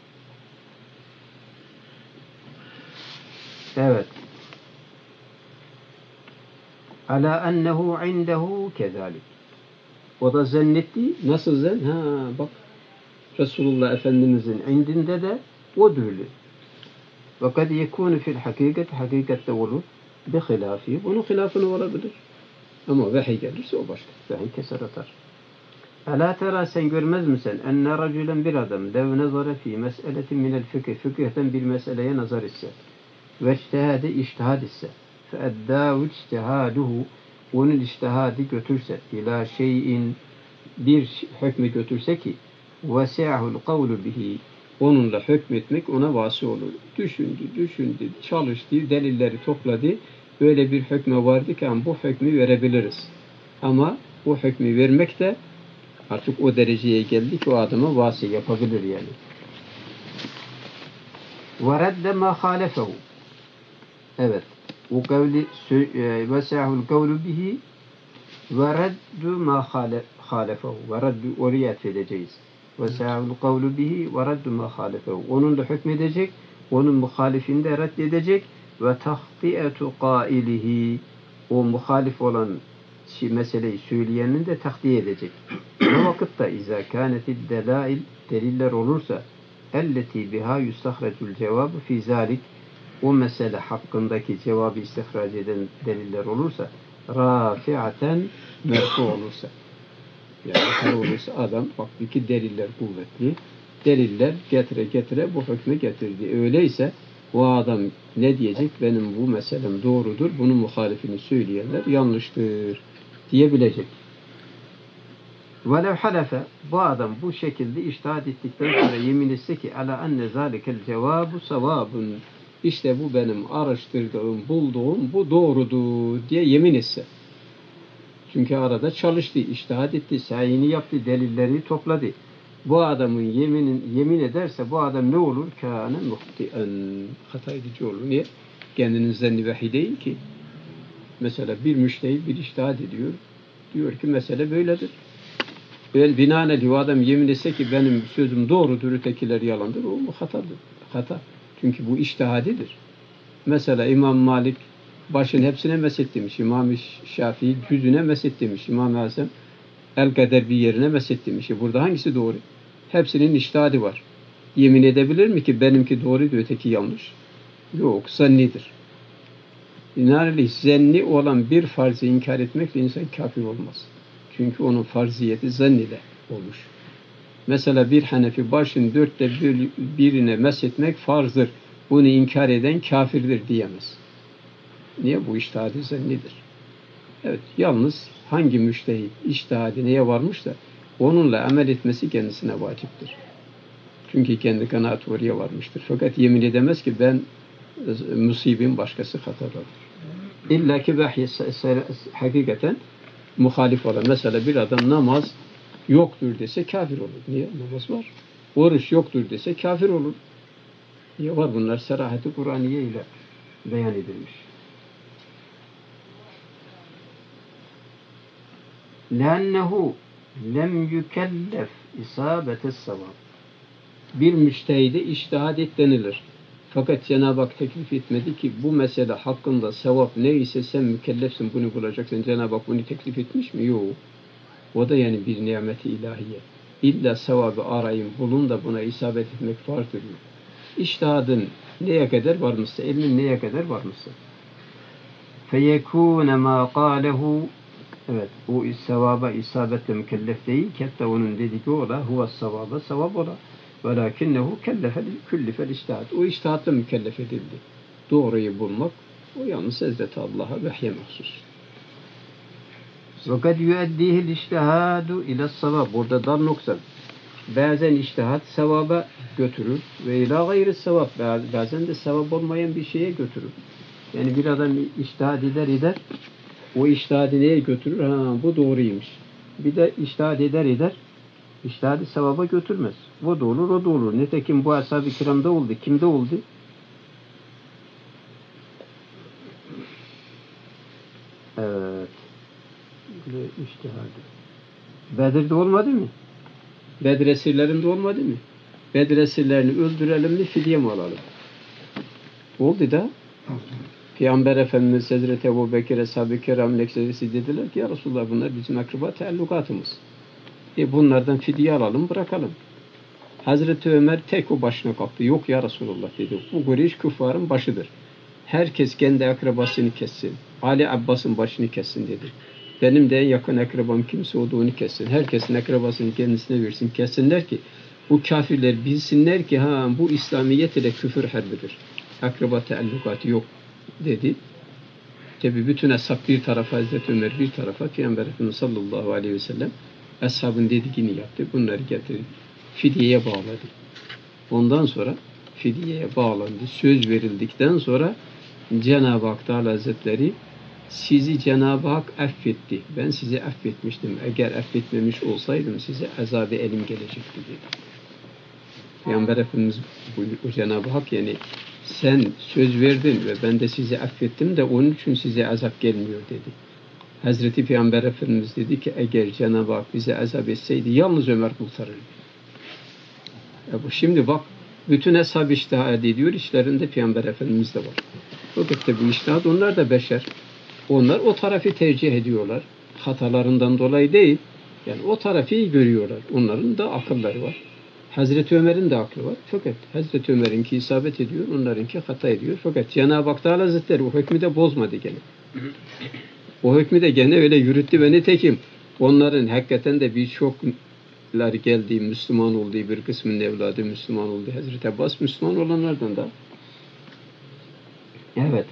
Speaker 1: Evet. Ala ennehu indehu kezalik. O da zannetti. Nasıl zan? Bak. Resulullah Efendimiz'in indinde de o böyle. Ve kad yekûnu fil hakikatte olur. Bi hilâfi. Bunun hilafını olabilir. Ama vahiy gelirse o başka. Vahiy keser atar. Alâ terâ sen görmez misin? Enne racülen bir adam lev nezara fî mes'eletin minel fıkıh. Fıkıhten bir meseleye nazar etse. Ve içtihâde iştihad etse. Fe eddâhu içtihâduhu. Onun içtihadı götürse. İlâ şeyin bir hükmü götürse ki vesi'ahul kavlu bihi onunla hükmetmek ona vasi olur. Düşündü, çalıştı, delilleri topladı. Böyle bir hükme vardı ki bu hükmü verebiliriz. Ama bu hükmü vermek de artık o dereceye geldi ki o adama vasi yapabilir yani. وَرَدَّ مَا خَالَفَهُ. Evet. O kavli وَسَعَهُ الْقَوْلُ بِهِ وَرَدُّ مَا خَالَفَهُ. وَرَدُّ oraya edeceğiz. وَسَعَهُ الْقَوْلُ بِهِ وَرَدُّ مَا خَالَفَهُ. Onun da hükmedecek, onun muhalifini de reddedecek ve tahtiyetu qailihi. O muhalif olan meseleyi söyleyenin de tahdiye edecek. O vakitte izâ kâneted delâil deliller olursa elleti biha yustahrecul cevabı fî zâlik o mesele hakkındaki cevabı istihraç eden deliller olursa rafi'aten merfu olursa yani olursa adam baktı ki deliller kuvvetli deliller getire bu hükmü getirdi. Öyleyse o adam ne diyecek? Benim bu meselem doğrudur. Bunun muhalifini söyleyenler yanlıştır diyebilecek. وَلَوْ حَلَفَ bu adam bu şekilde içtihat ettikten sonra yemin etse ki ala enne zâlikel cevâbu savâbun işte bu benim araştırdığım, bulduğum bu doğrudur diye yemin etse. Çünkü arada çalıştı, içtihat etti, sayini yaptı, delilleri topladı. Bu adamın yemin ederse bu adam ne olur? Kâne muhtien. Hata edici olur. Niye? Kendinin zenni vahiy değil ki. Mesela bir müştehit bir içtihat ediyor. Diyor ki mesele böyledir. Binaenaleyh o adam yemin etse ki benim sözüm doğrudur, ötekiler yalandır. O hatadır. Hata. Çünkü bu içtihadidir. Mesela İmam Malik başın hepsine meset demiş. İmam Şafii cüzüne meset demiş. İmam Hasan el-kader bir yerine meset demiş. Burada hangisi doğru? Hepsinin içtihadi var. Yemin edebilir mi ki benimki doğruydu, öteki yanlış? Yok, zannidir. Binaenaleyh zanni olan bir farzı inkar etmekle insan kafir olmaz. Çünkü onun farziyeti zannile olur. Mesela bir Hanefi başın 1/4'ine meshetmek farzdır. Bunu inkar eden kafirdir diyemez. Niye? Bu içtihadi zannidir. Evet, yalnız hangi müştehit içtihadi neye varmışsa onunla amel etmesi kendisine vaciptir. Çünkü kendi kanaat oraya varmıştır. Fakat yemin edemez ki ben musibim başkası hatadır. İlla ki hakikaten muhalif olan. Mesela bir adam namaz yoktur dese kafir olur. Niye? Namaz var. Oruç yoktur dese kafir olur. Niye var? Bunlar serahati Kur'aniye ile beyan edilmiş. لَأَنَّهُ lem yükellef isabetes savab. Bir müştehide içtihad et denilir. Fakat Cenab-ı Hak teklif etmedi ki bu mesele hakkında sevap neyse sen mükellefsin bunu bulacaksın. Cenab-ı Hak bunu teklif etmiş mi? Yok. O da yani bir nimeti ilahiye. İlla sevabı arayın, bulun da buna isabet etmek farzdır. İçtihadın neye kadar varmışsa, ilmin neye kadar varmışsa. فَيَكُونَ مَا قَالَهُ evet, o sevaba isabetle mükellef değil ki hatta onun dediği ola huve sevaba sevap ola velakinnehu küllifel içtihat. O içtihatla mükellef edildi. Doğruyu bulmak o yalnız Hazreti Allah'a vehye mahsus. Ve kad yueddihil içtihadu ile sevab. Burada dar nokta. Bazen içtihat sevaba götürür ve ila gayri sevap. Bazen de sevap olmayan bir şeye götürür. Yani bir adam içtihat eder o içtihadı neye götürür? Bu doğruymuş. Bir de içtihat eder içtihadı sevaba götürmez. O da olur. Nitekim bu ashab-ı kiramda oldu. Kimde oldu? Evet. İçtihadı. Bedir'de olmadı mı? Bedir esirlerinde olmadı mı? Bedir esirlerini öldürelim mi, fidye mi alalım? Oldu da. Peygamber Efendimiz Hazreti Ebu Bekir Ashab-ı Kiram'ın ekserisi dediler ki ya Resulullah bunlar bizim akraba teallukatımız. Bunlardan fidye alalım bırakalım. Hazreti Ömer tek o başına kalktı. Yok ya Resulullah dedi. Bu Kureyş küffarın başıdır. Herkes kendi akrabasını kessin. Ali Abbas'ın başını kessin dedi. Benim de en yakın akrabam kimse olduğunu kessin. Herkesin akrabasını kendisine versin. Kessinler ki bu kafirler bilsinler ki bu İslamiyet ile küfür harbidir. Akraba teallukatı yok dedi. Tabi bütün ashab bir tarafa, Hazreti Ömer bir tarafa, Peygamber Efendimiz sallallahu aleyhi ve sellem ashabın dediğini yaptı. Bunları getirip fidyeye bağladı. Ondan sonra fidyeye bağlandı. Söz verildikten sonra Cenab-ı Hak Teala Hazretleri sizi Cenab-ı Hak affetti. Ben sizi affetmiştim. Eğer affetmemiş olsaydım size azab-ı elim gelecekti dedi. Peygamber Efendimiz bu Cenab-ı Hak yani sen söz verdin ve ben de sizi affettim de onun için size azap gelmiyor dedi. Hazreti Peygamber Efendimiz dedi ki eğer Cenab-ı Hak bize azap etseydi yalnız Ömer kurtarırdı. Bu şimdi bak bütün hesap iştihad ediyor, işlerinde Peygamber Efendimiz de var. Fakat bu iştihad onlar da beşer. Onlar o tarafı tercih ediyorlar. Hatalarından dolayı değil. Yani o tarafı iyi görüyorlar. Onların da akılları var. Hazreti Ömer'in de aklı var. Fakat Hazreti Ömer'inki isabet ediyor, onlarınki hata ediyor. Fakat Cenab-ı Hak Teala Hazretleri o hükmü de bozmadı gene. O hükmü de gene öyle yürüttü ve nitekim onların hakikaten de birçoklar geldiği, Müslüman olduğu bir kısmının evladı Müslüman oldu. Hazreti Abbas Müslüman olanlardan da. Evet.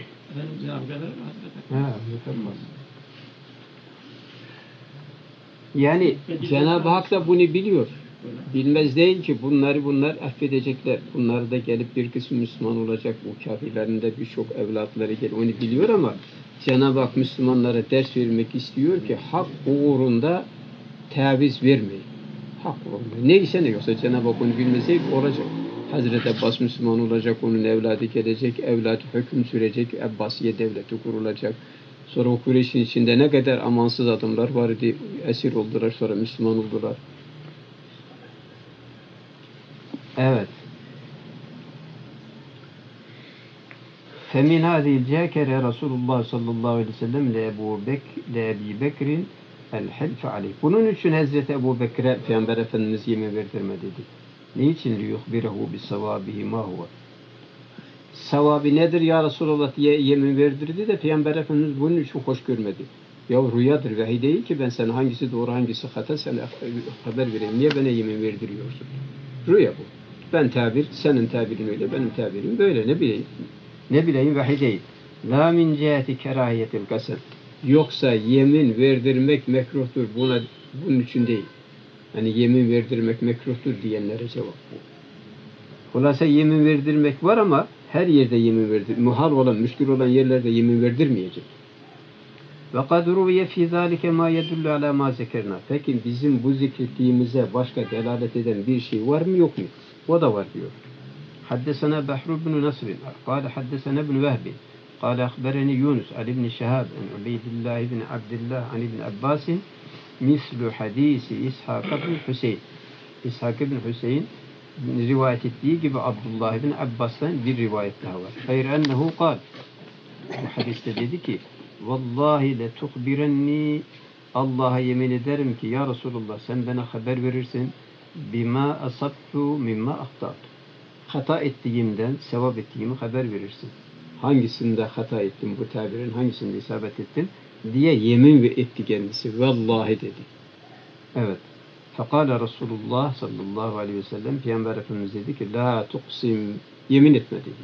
Speaker 1: Yani Cenab-ı Hak da bunu biliyor. Bilmez değil ki bunlar affedecekler. Bunlar da gelip bir kısmı Müslüman olacak. Bu kafirlerin de birçok evlatları gelip onu biliyor ama Cenab-ı Hak Müslümanlara ders vermek istiyor ki hak uğrunda taviz vermeyin. Hak uğrunda. Neyse ne yoksa Cenab-ı Hak onu bilmeseydi olacak. Hazreti Abbas Müslüman olacak, onun evladı gelecek, evladı hüküm sürecek, Abbasiye devleti kurulacak. Sonra o Kureyş'in içinde ne kadar amansız adamlar vardı, esir oldular, sonra Müslüman oldular. Evet. فَمِنْ هَذِهِ الْجَاكَرَ Resulullah sallallahu aleyhi ve sellem Ebi Bekir'in el-hilf aleyh. Bunun için Hazreti Ebu Bekir'e Peygamber Efendimiz yemin verdirme dedi. Niçin? لِيُخْبِرَهُ بِسَوَابِهِ مَا هُوَ. Sevabı nedir ya Resulullah diye yemin verdirdi de Peygamber Efendimiz bunun için hoş görmedi. Ya rüyadır, vahiy değil ki ben sana hangisi doğru hangisi hata sana haber vereyim. Niye bana yemin verdiriyorsun? Rüya bu. Ben tabir, senin tabirin öyle, benim tabirim böyle. Ne bileyim? Ne bileyim vahiy değil. La min cihati kerahiyetil kasem. Yoksa yemin verdirmek mekruhtur. Bunun için değil. Hani yemin verdirmek mekruhtur diyenlere cevap bu. Hulasa yemin verdirmek var ama her yerde yemin verdir. Muhal olan, müşkül olan yerlerde yemin verdirmeyecek. Ve kad ruviye fi zalike ma yedullu ala ma zekerna. Peki bizim bu zikrettiğimize başka delalet eden bir şey var mı yok mu? O da var diyor. Haddesena Bahru ibn Nasr, قال حدثنا ابن وهب قال أخبرني يونس عن ابن شهاب عن عبيد الله بن عبد الله عن ابن عباس مثل حديث إسحاق بن Hüseyin. İshak ibn Hüseyin rivayet ettiği gibi Abdullah ibn Abbas'tan bir rivayet daha var. Hayır ennehu kal. Bu hadiste dedi ki vallahi le tuhbirenni, Allah'a yemin ederim ki ya Resulullah sen bana haber verirsin bima asabtu mimma ahtatu. Hata ettiğimden, sevap ettiğimi haber verirsin. Hangisinde hata ettim bu tabirin, hangisinde isabet ettim diye yemin etti kendisi. Vallahi dedi. Evet. Fekala Resulullah sallallahu aleyhi ve sellem Peygamber Efendimiz dedi ki la tuksim, yemin etme dedi.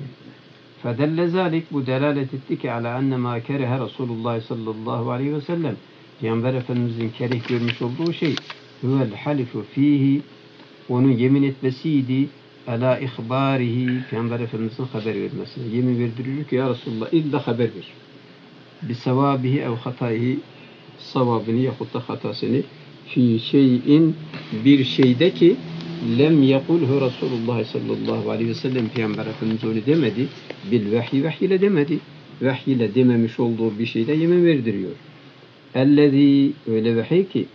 Speaker 1: Fedelle zalik, bu delalet etti ki ala enne ma kerehe Resulullah sallallahu aleyhi ve sellem Peygamber Efendimizin kerih görmüş olduğu şey huvel halifu fihi, onun yemin etmesiydi ala ihbarihi, Peygamber Efendimizin haber vermesine. Yemin verdiriyor ki ya Resulullah illa haber ver. Bi sevabihi ev hatayhi, savabını yahut da hatasını fi şeyin, bir şeyde ki lem yekulhu Resulullah sallallahu aleyhi ve sellem Peygamber Efendimiz onu demedi. Bil vahiy ile demedi. Vahiy ile dememiş olduğu bir şeyde yemin verdiriyor. Ellezî, öyle vahiy ki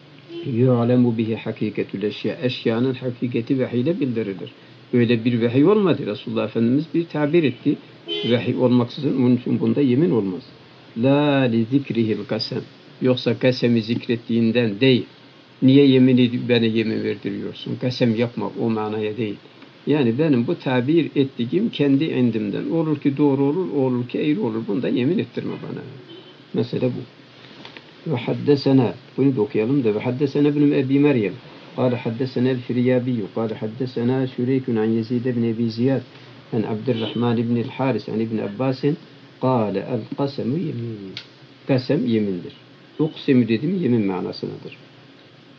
Speaker 1: yu'lemu bihi hakiketül eşya, eşyanın hakikati vahiy ile bildirilir. Öyle bir vahiy olmadı. Resulullah Efendimiz bir tabir etti. Vahiy olmaksızın onun için bunda yemin olmaz. La li zikrihil kasem. Yoksa kasemi zikrettiğinden değil. Niye bana yemin verdiriyorsun? Kasem yapma, o manaya değil. Yani benim bu tabir ettiğim kendi indimden. Olur ki doğru olur, olur ki eğri olur. Bunda yemin ettirme bana. Mesele bu. Ve haddesena, bunu da okuyalım da. Ve haddesena ibn Ebi Meryem. قال حدثنا الفريابي قال حدثنا شريك عن يزيد بن أبي زياد عن عبد الرحمن بن الحارث عن ابن عباس قال القسم يمين. Kasem yemindir. Uksimu dedim yemin manasındadır.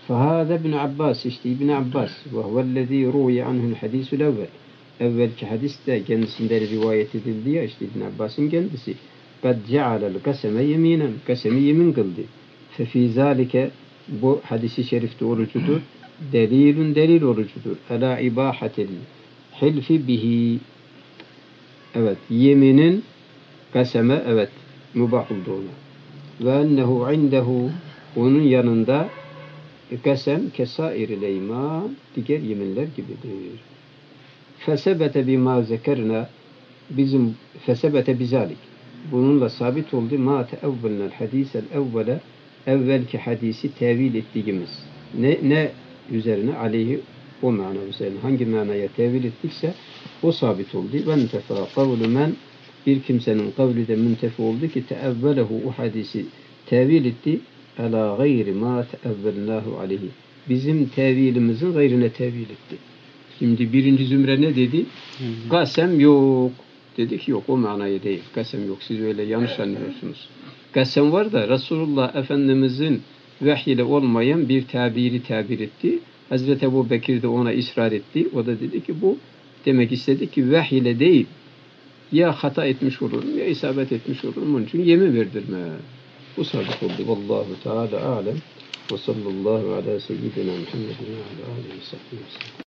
Speaker 1: فهذا ابن عباس işte İbn Abbas ve huvellezî ruviye anhu'l hadîsul evvel. Evvelki hadiste kendisinden rivayet edildi ya işte İbn Abbas'ın kendisi. Kad cealel kaseme yeminen. Kasemi yemin kıldı. Fefî zâlike bu hadisi şerifte orucudur. Delilun delil orucudur. Ala ibahatil hilfi bihi. Evet, yeminin kaseme evet mübah olduğunu. Ve ennehu indehu onun yanında kasem kesairil eyman diğer yeminler gibidir. Fesebete bima zekerna bizim fesebete bizalik. Bununla sabit oldu ma teevvelnel hadisel evvele evvelki hadisi tevil ettiğimiz. Ne üzerine aleyhi o mana üzerine hangi manaya tevil ettikse o sabit oldu. Ve entefa kavlu men bir kimsenin kavli de müntefi oldu ki teevvelehu o hadisi tevil etti ala gayri ma teevvelnahu aleyhi. Bizim tevilimizin gayrine tevil etti. Şimdi birinci zümre ne dedi? Kasem yok. Dedik yok o manaya değil. Kasem yok. Siz öyle yanlış anlıyorsunuz. Kasem var da Resulullah Efendimizin vahiyle olmayan bir tabiri tabir etti. Hazreti Ebu Bekir de ona ısrar etti. O da dedi ki bu demek istedi ki vahiyle değil. Ya hata etmiş olurum ya isabet etmiş olurum. Onun için yemin verdirme. Bu sabit oldu. Vallahu Teala alem. Ve sallallahu ala seyyidina Muhammedin ve ala aleyhi ve sellem.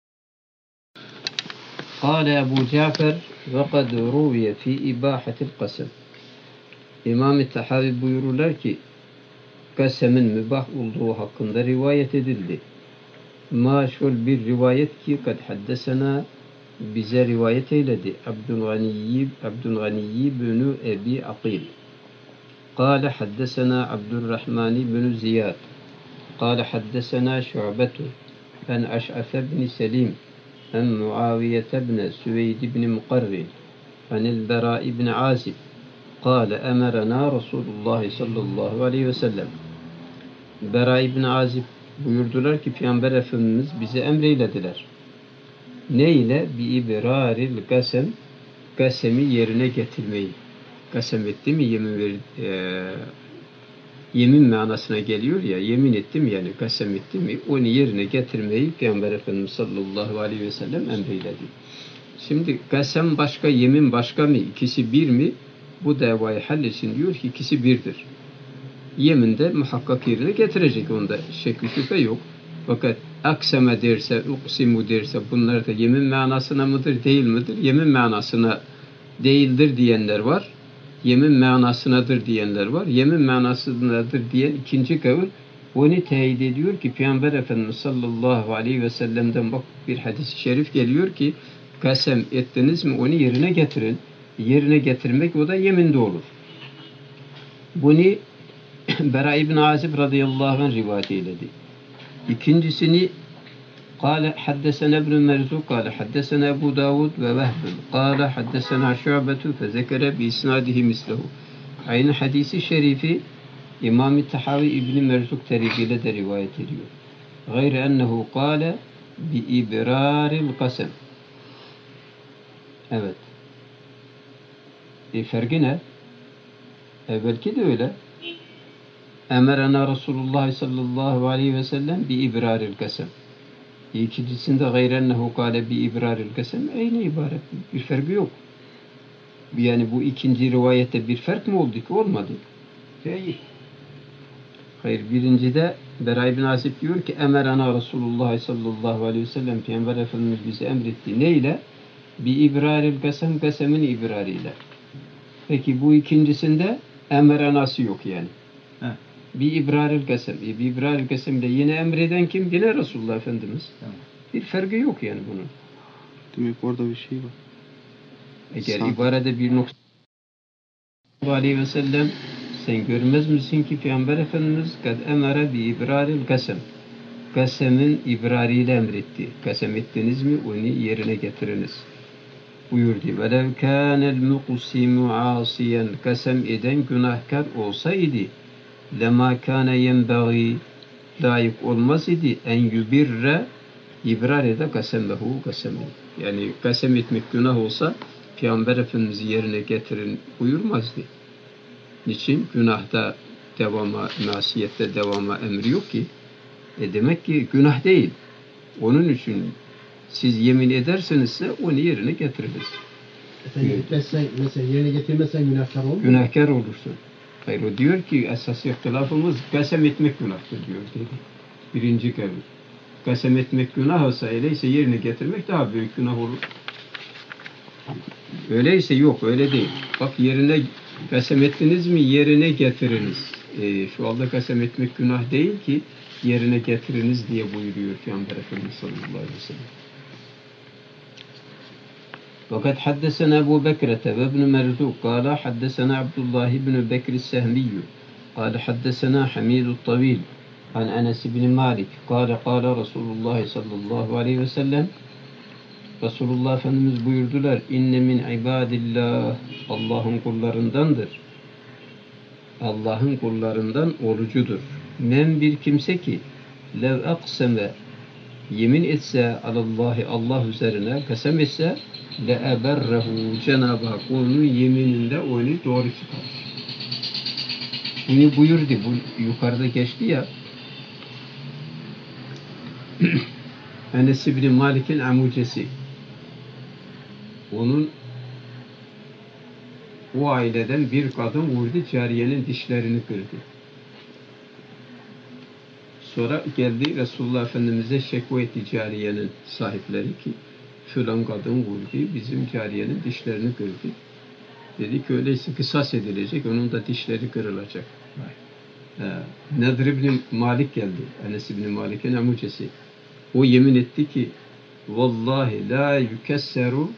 Speaker 1: قال أبو جعفر وقد روي في إباحة القسم. İmam-ı Tahavi buyururlar ki kasemin mübah olduğu hakkında rivayet edildi. Maşhur bir rivayet ki kad haddesena bize rivayet eyledi. Abdülganiyi bin Ebi Akil. قال حدثنا عبد الرحمن بن زياد قال حدثنا شعبة عن أشعث بن سليم عن معاوية بن سويد بن مقرن عن البراء بن عازب قال أمرنا رسول الله صلى الله عليه وسلم. Bera ibn Azib buyurdular ki Peygamber Efendimiz bize emreylediler. Ne ile? Bi ibraril kasem, kasemi yerine getirmeyi. Kasem etti mi yemin manasına geliyor ya, yemin ettim yani kasem ettim mi onu yerine getirmeyi Peygamber Efendimiz sallallahu aleyhi ve sellem emreyledi. Şimdi kasem başka, yemin başka mı? İkisi bir mi? Bu davayı halletsin diyor ki ikisi birdir. Yemin de muhakkak yerine getirecek, onda şekli şüphe yok. Fakat akseme derse, uksimu derse bunlar da yemin manasına mıdır, değil midir? Yemin manasına değildir diyenler var. Yemin manasınadır diyenler var. Yemin manasınadır diyen ikinci kavil onu teyit ediyor ki Peygamber Efendimiz sallallahu aleyhi ve sellem'den bak bir hadis-i şerif geliyor ki kasem ettiniz mi onu yerine getirin. Yerine getirmek o da yeminde olur. Bunu Bera ibn Azib radıyallahu anh rivayet eyledi. İkincisini قال حدثنا ابن مرزوق قال حدثنا أبو داود ووهب قال حدثنا شعبة فذكر بإسناده مثله. Aynı hadisi şerifi İmam-ı Tahavi İbn Merzuk tarihiyle de rivayet ediyor. Gayri ennehu kâle bi ibraril kasem. Evet. Farkı ne? Evvelki de öyle. Emerena Resulullah sallallahu aleyhi ve sellem bi ibraril kasem. İkincisinde gayrennehu kâle bi ibraril kasem aynı ibaret. Bir farkı yok. Yani bu ikinci rivayette bir fark mı oldu ki? Olmadı. Hayır, birincide Bera ibn Azib diyor ki Emerena Resulullah sallallahu aleyhi ve sellem Peygamber Efendimiz bize emretti. Ne ile? Bi ibraril kasem, kasemin ibrariyle. Peki bu ikincisinde emerenası yok yani. Bi ibraril kasem. Bi ibraril kasem de yine emreden kim? Yine Resulullah Efendimiz. Tamam. Bir farkı yok yani bunun.
Speaker 2: Demek orada bir şey var.
Speaker 1: Eğer ibarede bir nokta aleyhi ve sellem sen görmez misin ki Peygamber Efendimiz kad emere bi ibraril kasem. Kasemin ibrariyle emretti. Kasem ettiniz mi onu yerine getiriniz. Buyurdu. Velev kânel muqsimu asiyen, kasem eden günahkar olsaydı lema kâne yenbâgî, layık olmaz idi en yubirre, ibrar ede kasemehu kasemi. Yani kasem etmek günah olsa Peygamber Efendimiz'i yerine getirin buyurmazdı. Niçin? Günahda devama, masiyette devama emri yok ki. Demek ki günah değil. Onun için siz yemin edersenizse onu yerine getiririz.
Speaker 3: Efendim gitmezsen, mesela yerine getirmezsen günahkar olur mu?
Speaker 1: Günahkar olursun. Hayır, o diyor ki esas ihtilafımız kasem etmek günahtır diyor dedi. Birinci kavim. Kasem etmek günah olsa öyleyse yerine getirmek daha büyük günah olur. Öyleyse yok, öyle değil. Bak yerine kasem ettiniz mi yerine getiriniz. Şu anda kasem etmek günah değil ki yerine getiriniz diye buyuruyor Peygamber Efendimiz sallallahu aleyhi ve sellem. وقد حدثنا أبو بكرة وابن مرزوق قال حدثنا عبد الله بن بكر السهمي قال حدثنا حميد الطويل عن أنس بن مالك قال قال رسول الله صلى الله عليه وسلم Resulullah Efendimiz buyurdular inne min ibadillah Allah'ın kullarındandır. Allah'ın kullarından orucudur. Men bir kimse ki lev akseme yemin etse alallahi Allah üzerine kasem etse le eberrehu Cenab-ı Hak onun yemininde onu doğru çıkar. Bunu buyurdu. Bu yukarıda geçti ya. Enes İbni Malik'in amucesi. Onun o aileden bir kadın vurdu, cariyenin dişlerini kırdı. Sonra geldi Resulullah Efendimiz'e şekva etti cariyenin sahipleri ki filan kadın vurdu, bizim cariyenin dişlerini kırdı. Dedi ki öyleyse kısas edilecek, onun da dişleri kırılacak. Nedir İbni Malik geldi, Enes İbni Malik'in amucesi. O yemin etti ki vallahi la yukesseru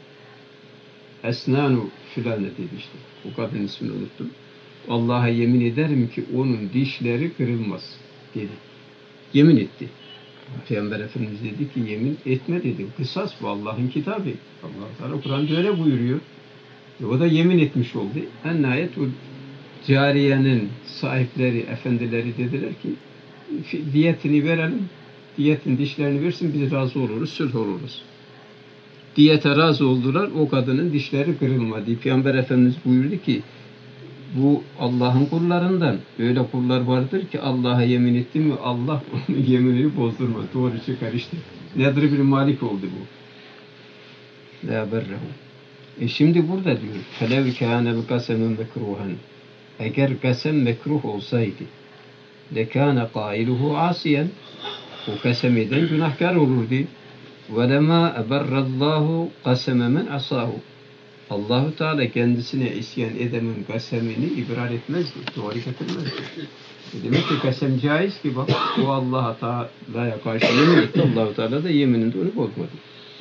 Speaker 1: esnanu filan demişti. O kadın ismini unuttum. Allah'a yemin ederim ki onun dişleri kırılmaz dedi. Yemin etti. Peygamber Efendimiz dedi ki yemin etme dedi. Kısas bu Allah'ın kitabı. Allah-u Teala Kur'an'da öyle buyuruyor. O da yemin etmiş oldu. En nihayet o cariyenin sahipleri, efendileri dediler ki diyetini verelim. Diyetin dişlerini versin biz razı oluruz, sulh oluruz. Diyete razı oldular, o kadının dişleri kırılmadı. Peygamber Efendimiz buyurdu ki bu Allah'ın kullarından öyle kullar vardır ki Allah'a yemin etti mi Allah onun yeminini bozdurmaz. Doğru çıkar işte. Nedir bir malik oldu bu. La berrehu. Şimdi burada diyor. Felev kâne kasemen mekruhen. Eğer kasem mekruh olsaydı lekâne kâiluhu asiyen. O kasem eden günahkar olurdu. وَلَمَا اَبَرَّ اللّٰهُ قَسَمَ مَنْ عَصَاهُ Allah-u Teala kendisine isyan edenin kasemini ibrar etmezdi, doğru getirmezdi. Demek ki kasem caiz ki bak, o Allah-u Teala'ya karşı yemin etti, Allah-u Teala da yemininde onu bozmadı.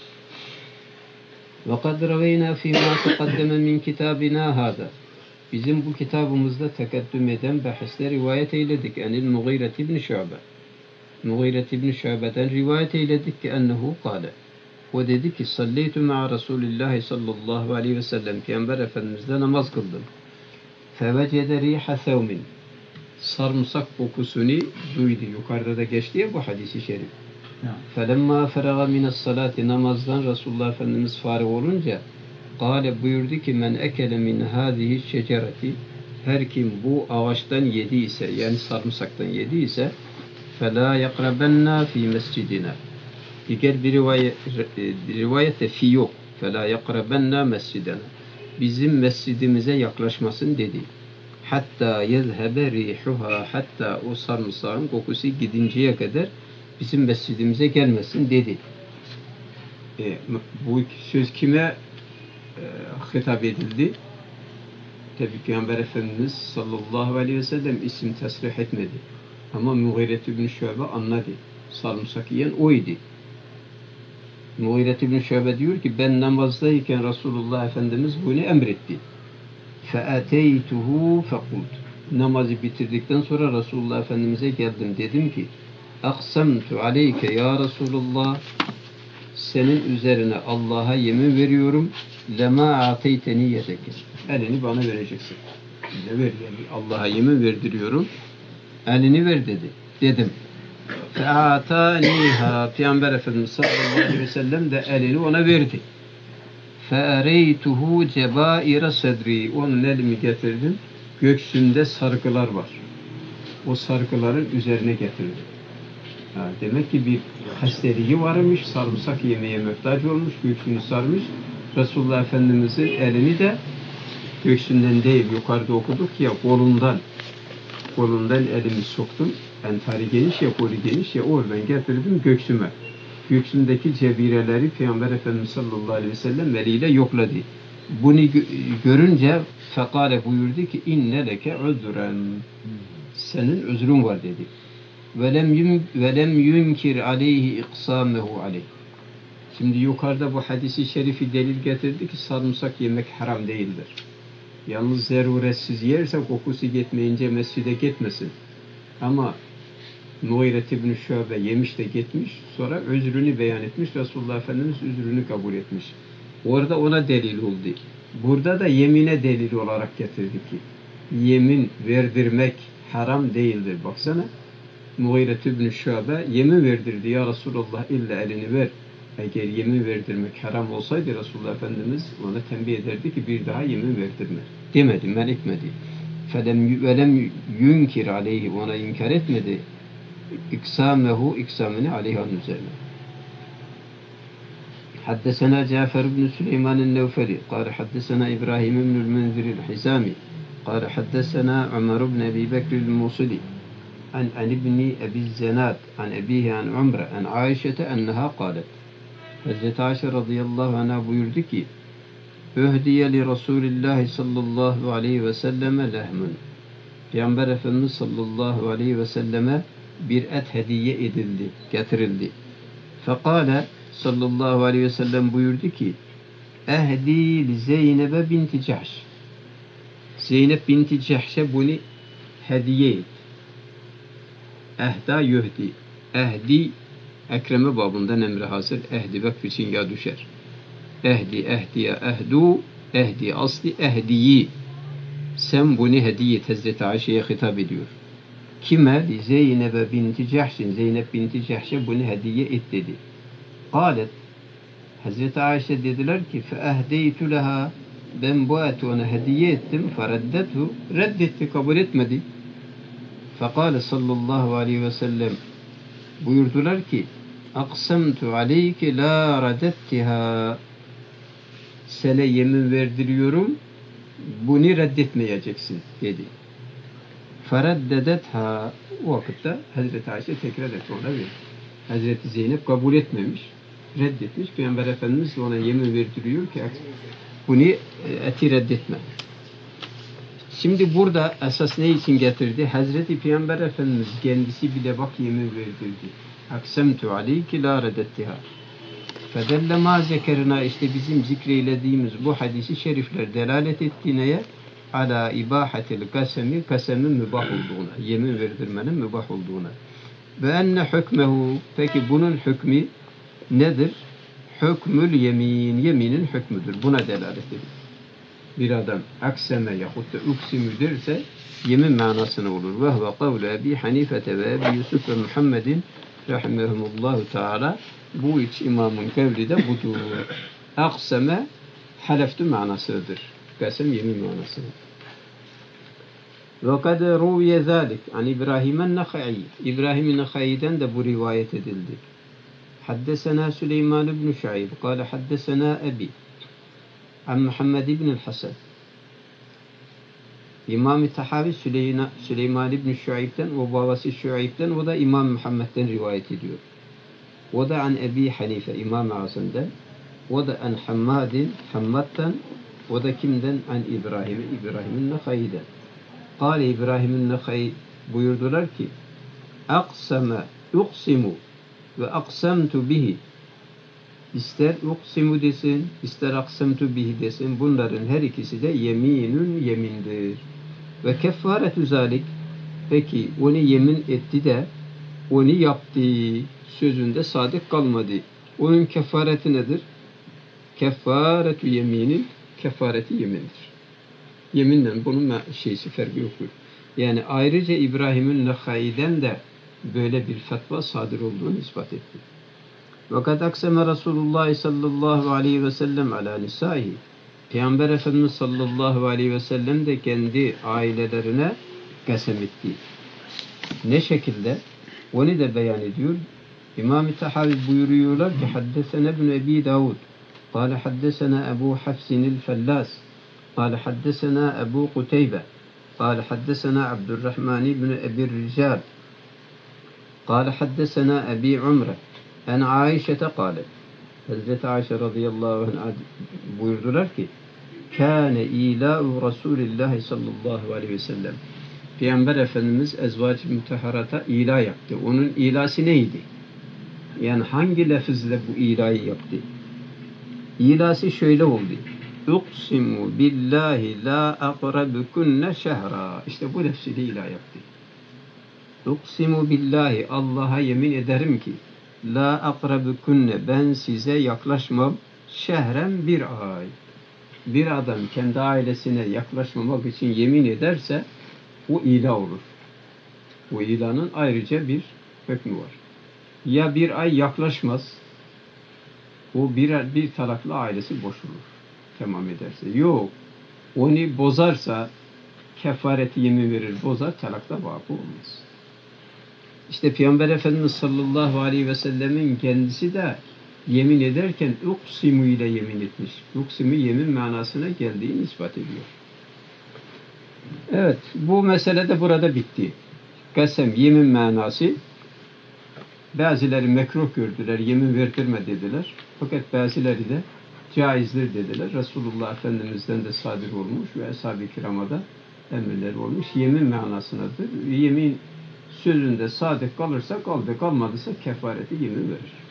Speaker 1: وَقَدْ رَوَيْنَا فِي مَا تَقَدَّمَ مِنْ كِتَابِنَا هَذَا Bizim bu kitabımızda tekaddüm eden bahisle rivayet eyledik. Enil Mughire ibn Şu'be. Mughire ibn Şu'be'den rivayet eyledik ki ennehu kâle. O dedi ki salleytu ma'a Resulillahi sallallahu aleyhi ve sellem. Peygamber Efendimiz'le namaz kıldım. Fevecede riha thevmin. Sarımsak kokusunu duydu. Yukarıda da geçti ya bu hadisi şerif. Felemma feraga minas salati namazdan Resulullah Efendimiz fârık olunca kâle buyurdu ki men ekele min hâzihi şecereti her kim bu ağaçtan yediyse yani sarımsaktan yediyse فَلَا يَقْرَبَنَّا ف۪ي مَسْجِدِنَا Diğer bir rivayette fi yok. فَلَا يَقْرَبَنَّا مَسْجِدَنَا Bizim mescidimize yaklaşmasın dedi. Hatta yezhebe rihuha hatta o sarımsağın kokusu gidinceye kadar bizim mescidimize gelmesin dedi. Bu söz kime hitap edildi? Tabi Peygamber Efendimiz sallallahu aleyhi ve sellem isim tesrih etmedi. Ama Mughire ibn Şu'be anladı. Sarımsak yiyen oydu. Mughire ibn Şu'be diyor ki ben namazdayken Resulullah Efendimiz bunu emretti. فَاَتَيْتُهُ فَقُلْتُ Namazı bitirdikten sonra Resulullah Efendimiz'e geldim. Dedim ki اَقْسَمْتُ عَلَيْكَ ya Resulullah senin üzerine Allah'a yemin veriyorum لَمَا عَتَيْتَنِي يَدَكَ Elini bana vereceksin. Ne ver yani Allah'a yemin verdiriyorum. Elini ver dedi. Dedim. فَاَعْتَانِيهَا Peygamber Efendimiz sallallahu aleyhi ve sellem de elini ona verdi. فَاَرَيْتُهُ جَبَائِرَ صَدْرِي Onun elimi getirdim. Göğsünde sargılar var. O sargıların üzerine getirdim. Ha, demek ki bir hasteliği varmış, sarımsak yemeye muhtaç olmuş, göğsünü sarmış. Resulullah Efendimiz'in elini de göğsünden değil, yukarıda okuduk ya, kolundan elimi soktum. Entari geniş ya, kolu geniş ya, oradan getirdim göğsüme. Göğsümdeki cebireleri Peygamber Efendimiz sallallahu aleyhi ve sellem eliyle yokladı. Bunu görünce fekale buyurdu ki inne leke uzren, senin özrün var dedi. Velem yunkir aleyhi iksamehu aleyh. Şimdi yukarıda bu hadisi şerifi delil getirdi ki sarımsak yemek haram değildir. Yalnız zaruretsiz yerse kokusu gitmeyince mescide gitmesin. Ama Muğiret İbn-i Şuabe yemiş de gitmiş, sonra özrünü beyan etmiş, Resulullah Efendimiz özrünü kabul etmiş. Orada ona delil oldu. Burada da yemine delil olarak getirdi ki, yemin verdirmek haram değildir. Baksana, Muğiret İbn-i Şuabe yemin verdirdi, ya Resulullah illa elini ver. Eğer yemin verdirmek haram olsaydı Resulullah Efendimiz ona tembih ederdi ki bir daha yemin verdirme. Demedi, men etmedi. Velem yunkir aleyhi, ona inkar etmedi. İksamehu, iksamını aleyhanın üzerine. Haddesena Cafer ibn Süleyman'ın Nevfeli, kâle haddesena İbrahim ibn Münziril Hizami, kâle haddesena Ömer ibn Ebi Bekril Musili, an ibni Ebi Zenad, an ebihi an Umre, an Aişete enneha kâlet. Hazreti Ayşe radıyallahu anh'a buyurdu ki, Öhdiye li Resulillahi sallallahu aleyhi ve selleme lehmun. Peygamber Efendimiz sallallahu aleyhi ve selleme bir et hediye edildi, getirildi. Fekale sallallahu aleyhi ve sellem buyurdu ki, ehdi li Zeynep'e binti Cahş. Zeynep binti Cahş'e bunu hediye et. Ehda yuhdi. Ehdi ekreme babından emri hasıl. Ehdi vakf için ya düşer. Ehdi, ehdiye, ehdu, ehdi asli ehdiyi. Sen bunu hediye et. Hazreti Ayşe'ye hitap ediyor. Kime? Zeynep'e binti Cahş'in. Zeynep binti Cahş'e bunu hediye et dedi. Kalet. Hazreti Ayşe dediler ki feehdeytü leha, ben bu eti ona hediye ettim. Fereddetu, reddetti, kabul etmedi. Fekale sallallahu aleyhi ve sellem, buyurdular ki aksemtu aleyke la reddettiha, sana yemin verdiriyorum bunu reddetmeyeceksin dedi. Fereddedetha, o vakitte Hazreti Ayşe tekrar etti, ona verdi. Hazreti Zeynep kabul etmemiş, reddetmiş. Peygamber Efendimiz ona yemin verdiriyor ki bunu eti reddetme. Şimdi burada esas ne için getirdi? Hazreti Peygamber Efendimiz kendisi bile bak yemin verdirdi. Aksemtu aleyki la reddettiha. Fedelle ma zekerina, işte bizim zikreylediğimiz bu hadisi şerifler delalet ettiğine ala ibahatil kasemi, kasemin mübah olduğuna, yemin verdirmenin mübah olduğuna. Ve enne hükmehu, peki bunun hükmü nedir? Hükmül yemin, yeminin hükmüdür. Buna delalet edilir. Bir adam akseme yahut da uksimü derse yemin manasına olur. Ve huve kavlu Ebi Hanifete ve Ebi Yusuf ve Muhammedin rahimehumullahu teala. Bu üç imamın kavli de budur. Akseme haleftu manasıdır. Kasem yemin manasıdır. Ve kad ruviye zalik an İbrahim'en Nakha'i. İbrahim'in Nakha'i'den de bu rivayet edildi. Haddesena Süleyman ibn Şuayb. Kale haddesena Ebi an Muhammed ibn Hasan. İmam-ı Tahavi Süleyman ibn Şuayb'den, o babası Şuayb'den, o da İmam Muhammed'den rivayet ediyor. O da an Ebi Hanife, İmam-ı Azam'dan, o da an Hammad'dan, o da kimden? An İbrahim'in Nakha'i'den. Kale İbrahim'in Nakha'i buyurdular ki, aksame, uksimu ve aksamtu bihi. İster uksimu desin, ister aksamtu bihi desin, bunların her ikisi de yeminün yemindir. Ve keffaretü zalik, peki onu yemin etti de onu yaptı, sözünde sadık kalmadı. Onun kefareti nedir? Keffaretü yeminin, kefareti yemindir. Yeminle bunun farkı yoktur. Yani ayrıca İbrahim'in Nakha'i'den de böyle bir fetva sadır olduğunu ispat etti. Fakat akseme Resulullah sallallahu aleyhi ve sellem ala nisaihi. Peygamber Efendimiz sallallahu aleyhi ve sellem de kendi ailelerine kasem etti. Ne şekilde? Onu da beyan ediyor. İmam-ı Tahavi buyuruyorlar ki haddesene ibn Ebi Davud قال حدثنا أبو حفص الفلاس قال حدثنا أبو قتيبة قال حدثنا عبد الرحمن بن أبي الرجال قال حدثنا أبي عمرة عن عائشة قالت Hazreti Ayşe radıyallahu anh buyurdular ki kâne ilâ'u Resulillahi sallallahu aleyhi ve sellem Peygamber Efendimiz ezvac-ı müteharata ila yaptı. Onun ilası neydi? Yani hangi lafızla bu ilayı yaptı? İlası şöyle oldu. Uqsimu billahi la aqrabukunne şehra. İşte bu lafzıyla ilah yaptı. Uqsimu billahi Allah'a yemin ederim ki la aqrabukunne ben size yaklaşmam şehren bir ay. Bir adam kendi ailesine yaklaşmamak için yemin ederse o ilah olur. Bu ilanın ayrıca bir hükmü var. Ya bir ay yaklaşmaz, o bir talakla ailesi boşulur. Tamam ederse. Yok, onu bozarsa kefareti yemin verir, bozar, talakta vakı olmaz. İşte Peygamber Efendimiz sallallahu aleyhi ve sellemin kendisi de yemin ederken uksimu ile yemin etmiş. Uksimu yemin manasına geldiğini ispat ediyor. Evet, bu mesele de burada bitti. Kasem, yemin manası. Bazıları mekruh gördüler, yemin verdirme dediler. Fakat bazıları da caizdir dediler. Resulullah Efendimiz'den de sadir olmuş ve ashab-ı kirama da emirler olmuş. Yemin manasınadır. Yemin sözünde sadık kalırsa kaldı, kalmadıysa kefareti yemin verir.